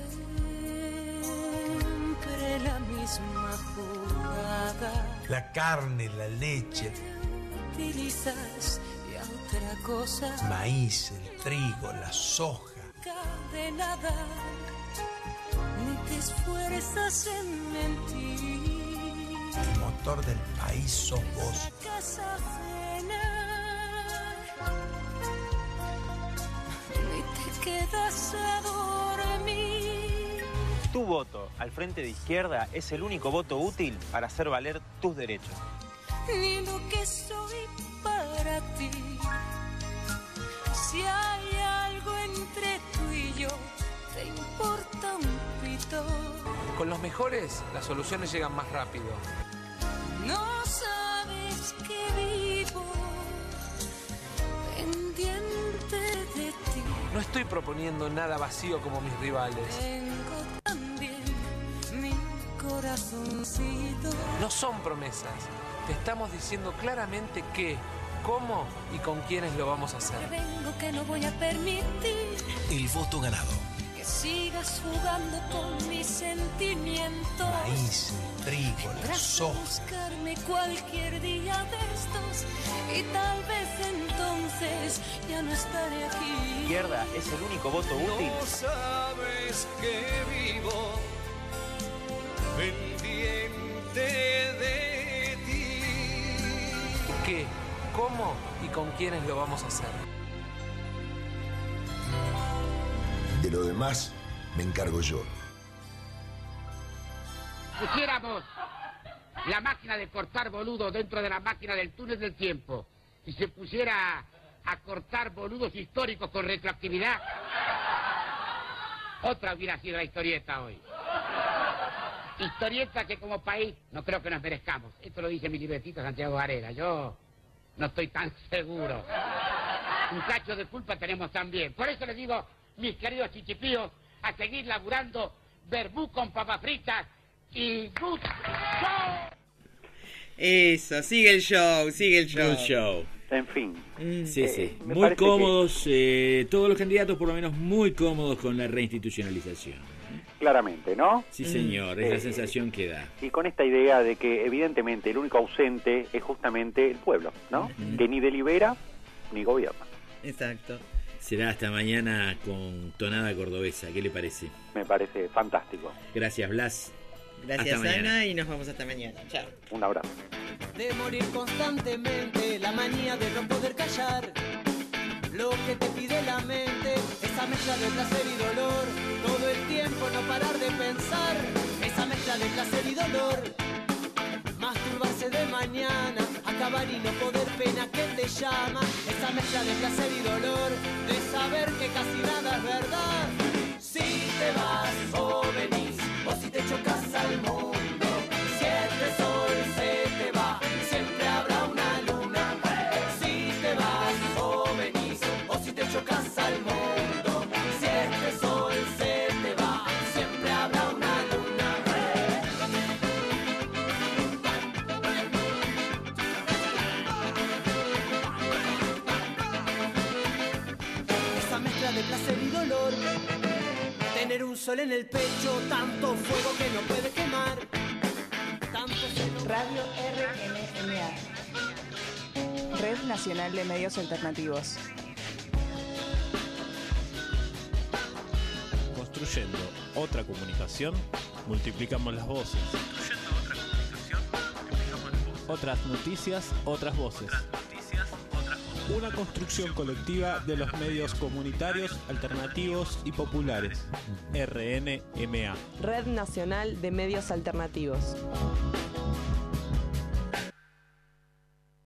Siempre la misma jugada. La carne, la leche. Utilizas y a otra cosa. Maíz, el trigo, la soja. De nada, ni te esfuerzas en mentir. El motor del país sos vos. Casa ajena, ni te quedas a dormir. Tu voto al Frente de Izquierda es el único voto útil para hacer valer tus derechos. Ni lo que soy para ti. Si hay algo entre tú y yo, te importa un pito. Con los mejores, las soluciones llegan más rápido. No sabes que vivo pendiente de ti. No estoy proponiendo nada vacío como mis rivales. Tengo también mi corazoncito. No son promesas. Te estamos diciendo claramente qué, cómo y con quiénes lo vamos a hacer. Vengo que no voy a permitir El voto ganado. que sigas jugando con mis sentimientos. Maíz, el trigo, la Vendrás a soja. buscarme cualquier día de estos y tal vez entonces ya no estaré aquí. Izquierda es el único voto útil. No sabes que vivo pendiente de ti. ¿Qué, cómo y con quiénes lo vamos a hacer? De lo demás me encargo yo. Pusiéramos la máquina de cortar boludos dentro de la máquina del túnel del tiempo y se pusiera a cortar boludos históricos con retroactividad, otra hubiera sido la historieta hoy. Historieta que como país no creo que nos merezcamos. Esto lo dice mi libretito Santiago Varela. Yo no estoy tan seguro. Un cacho de culpa tenemos también. Por eso les digo, mis queridos chichipíos, a seguir laburando verbú con papas fritas y good show. Eso, sigue el show, sigue el show. Good show. En fin. Sí, sí. me Muy parece cómodos, todos los candidatos por lo menos muy cómodos con la reinstitucionalización. Claramente, ¿no? Sí, señor, es la sensación que da. Y con esta idea de que evidentemente el único ausente es justamente el pueblo, ¿no? Que ni delibera ni gobierna. Exacto. Será hasta mañana con tonada cordobesa, ¿qué le parece? Me parece fantástico. Gracias, Blas. Gracias, Hasta mañana. Ana, y nos vamos hasta mañana. Chao. Un abrazo. De morir constantemente, la manía de no poder callar. Lo que te pide la mente, esa mezcla de placer y dolor. Todo el tiempo no parar de pensar, esa mezcla de placer y dolor. Masturbarse de mañana, acabar y no poder, pena que te llama. Esa mezcla de placer y dolor, de saber que casi nada es verdad. Si te vas o venís, o si te chocas al mundo, si este sol se te va, siempre habrá una luna. Si te vas o venís, o si te chocas al mundo, si este sol se te va, siempre habrá una luna. Esa mezcla de placer y dolor, tener un sol en el pecho, tanto fuego que no puede quemar. Radio RNMA, Red Nacional de Medios Alternativos. Construyendo otra comunicación, multiplicamos las voces. Otras noticias, otras voces. Una construcción colectiva de los medios comunitarios, alternativos y populares. RNMA. Red Nacional de Medios Alternativos.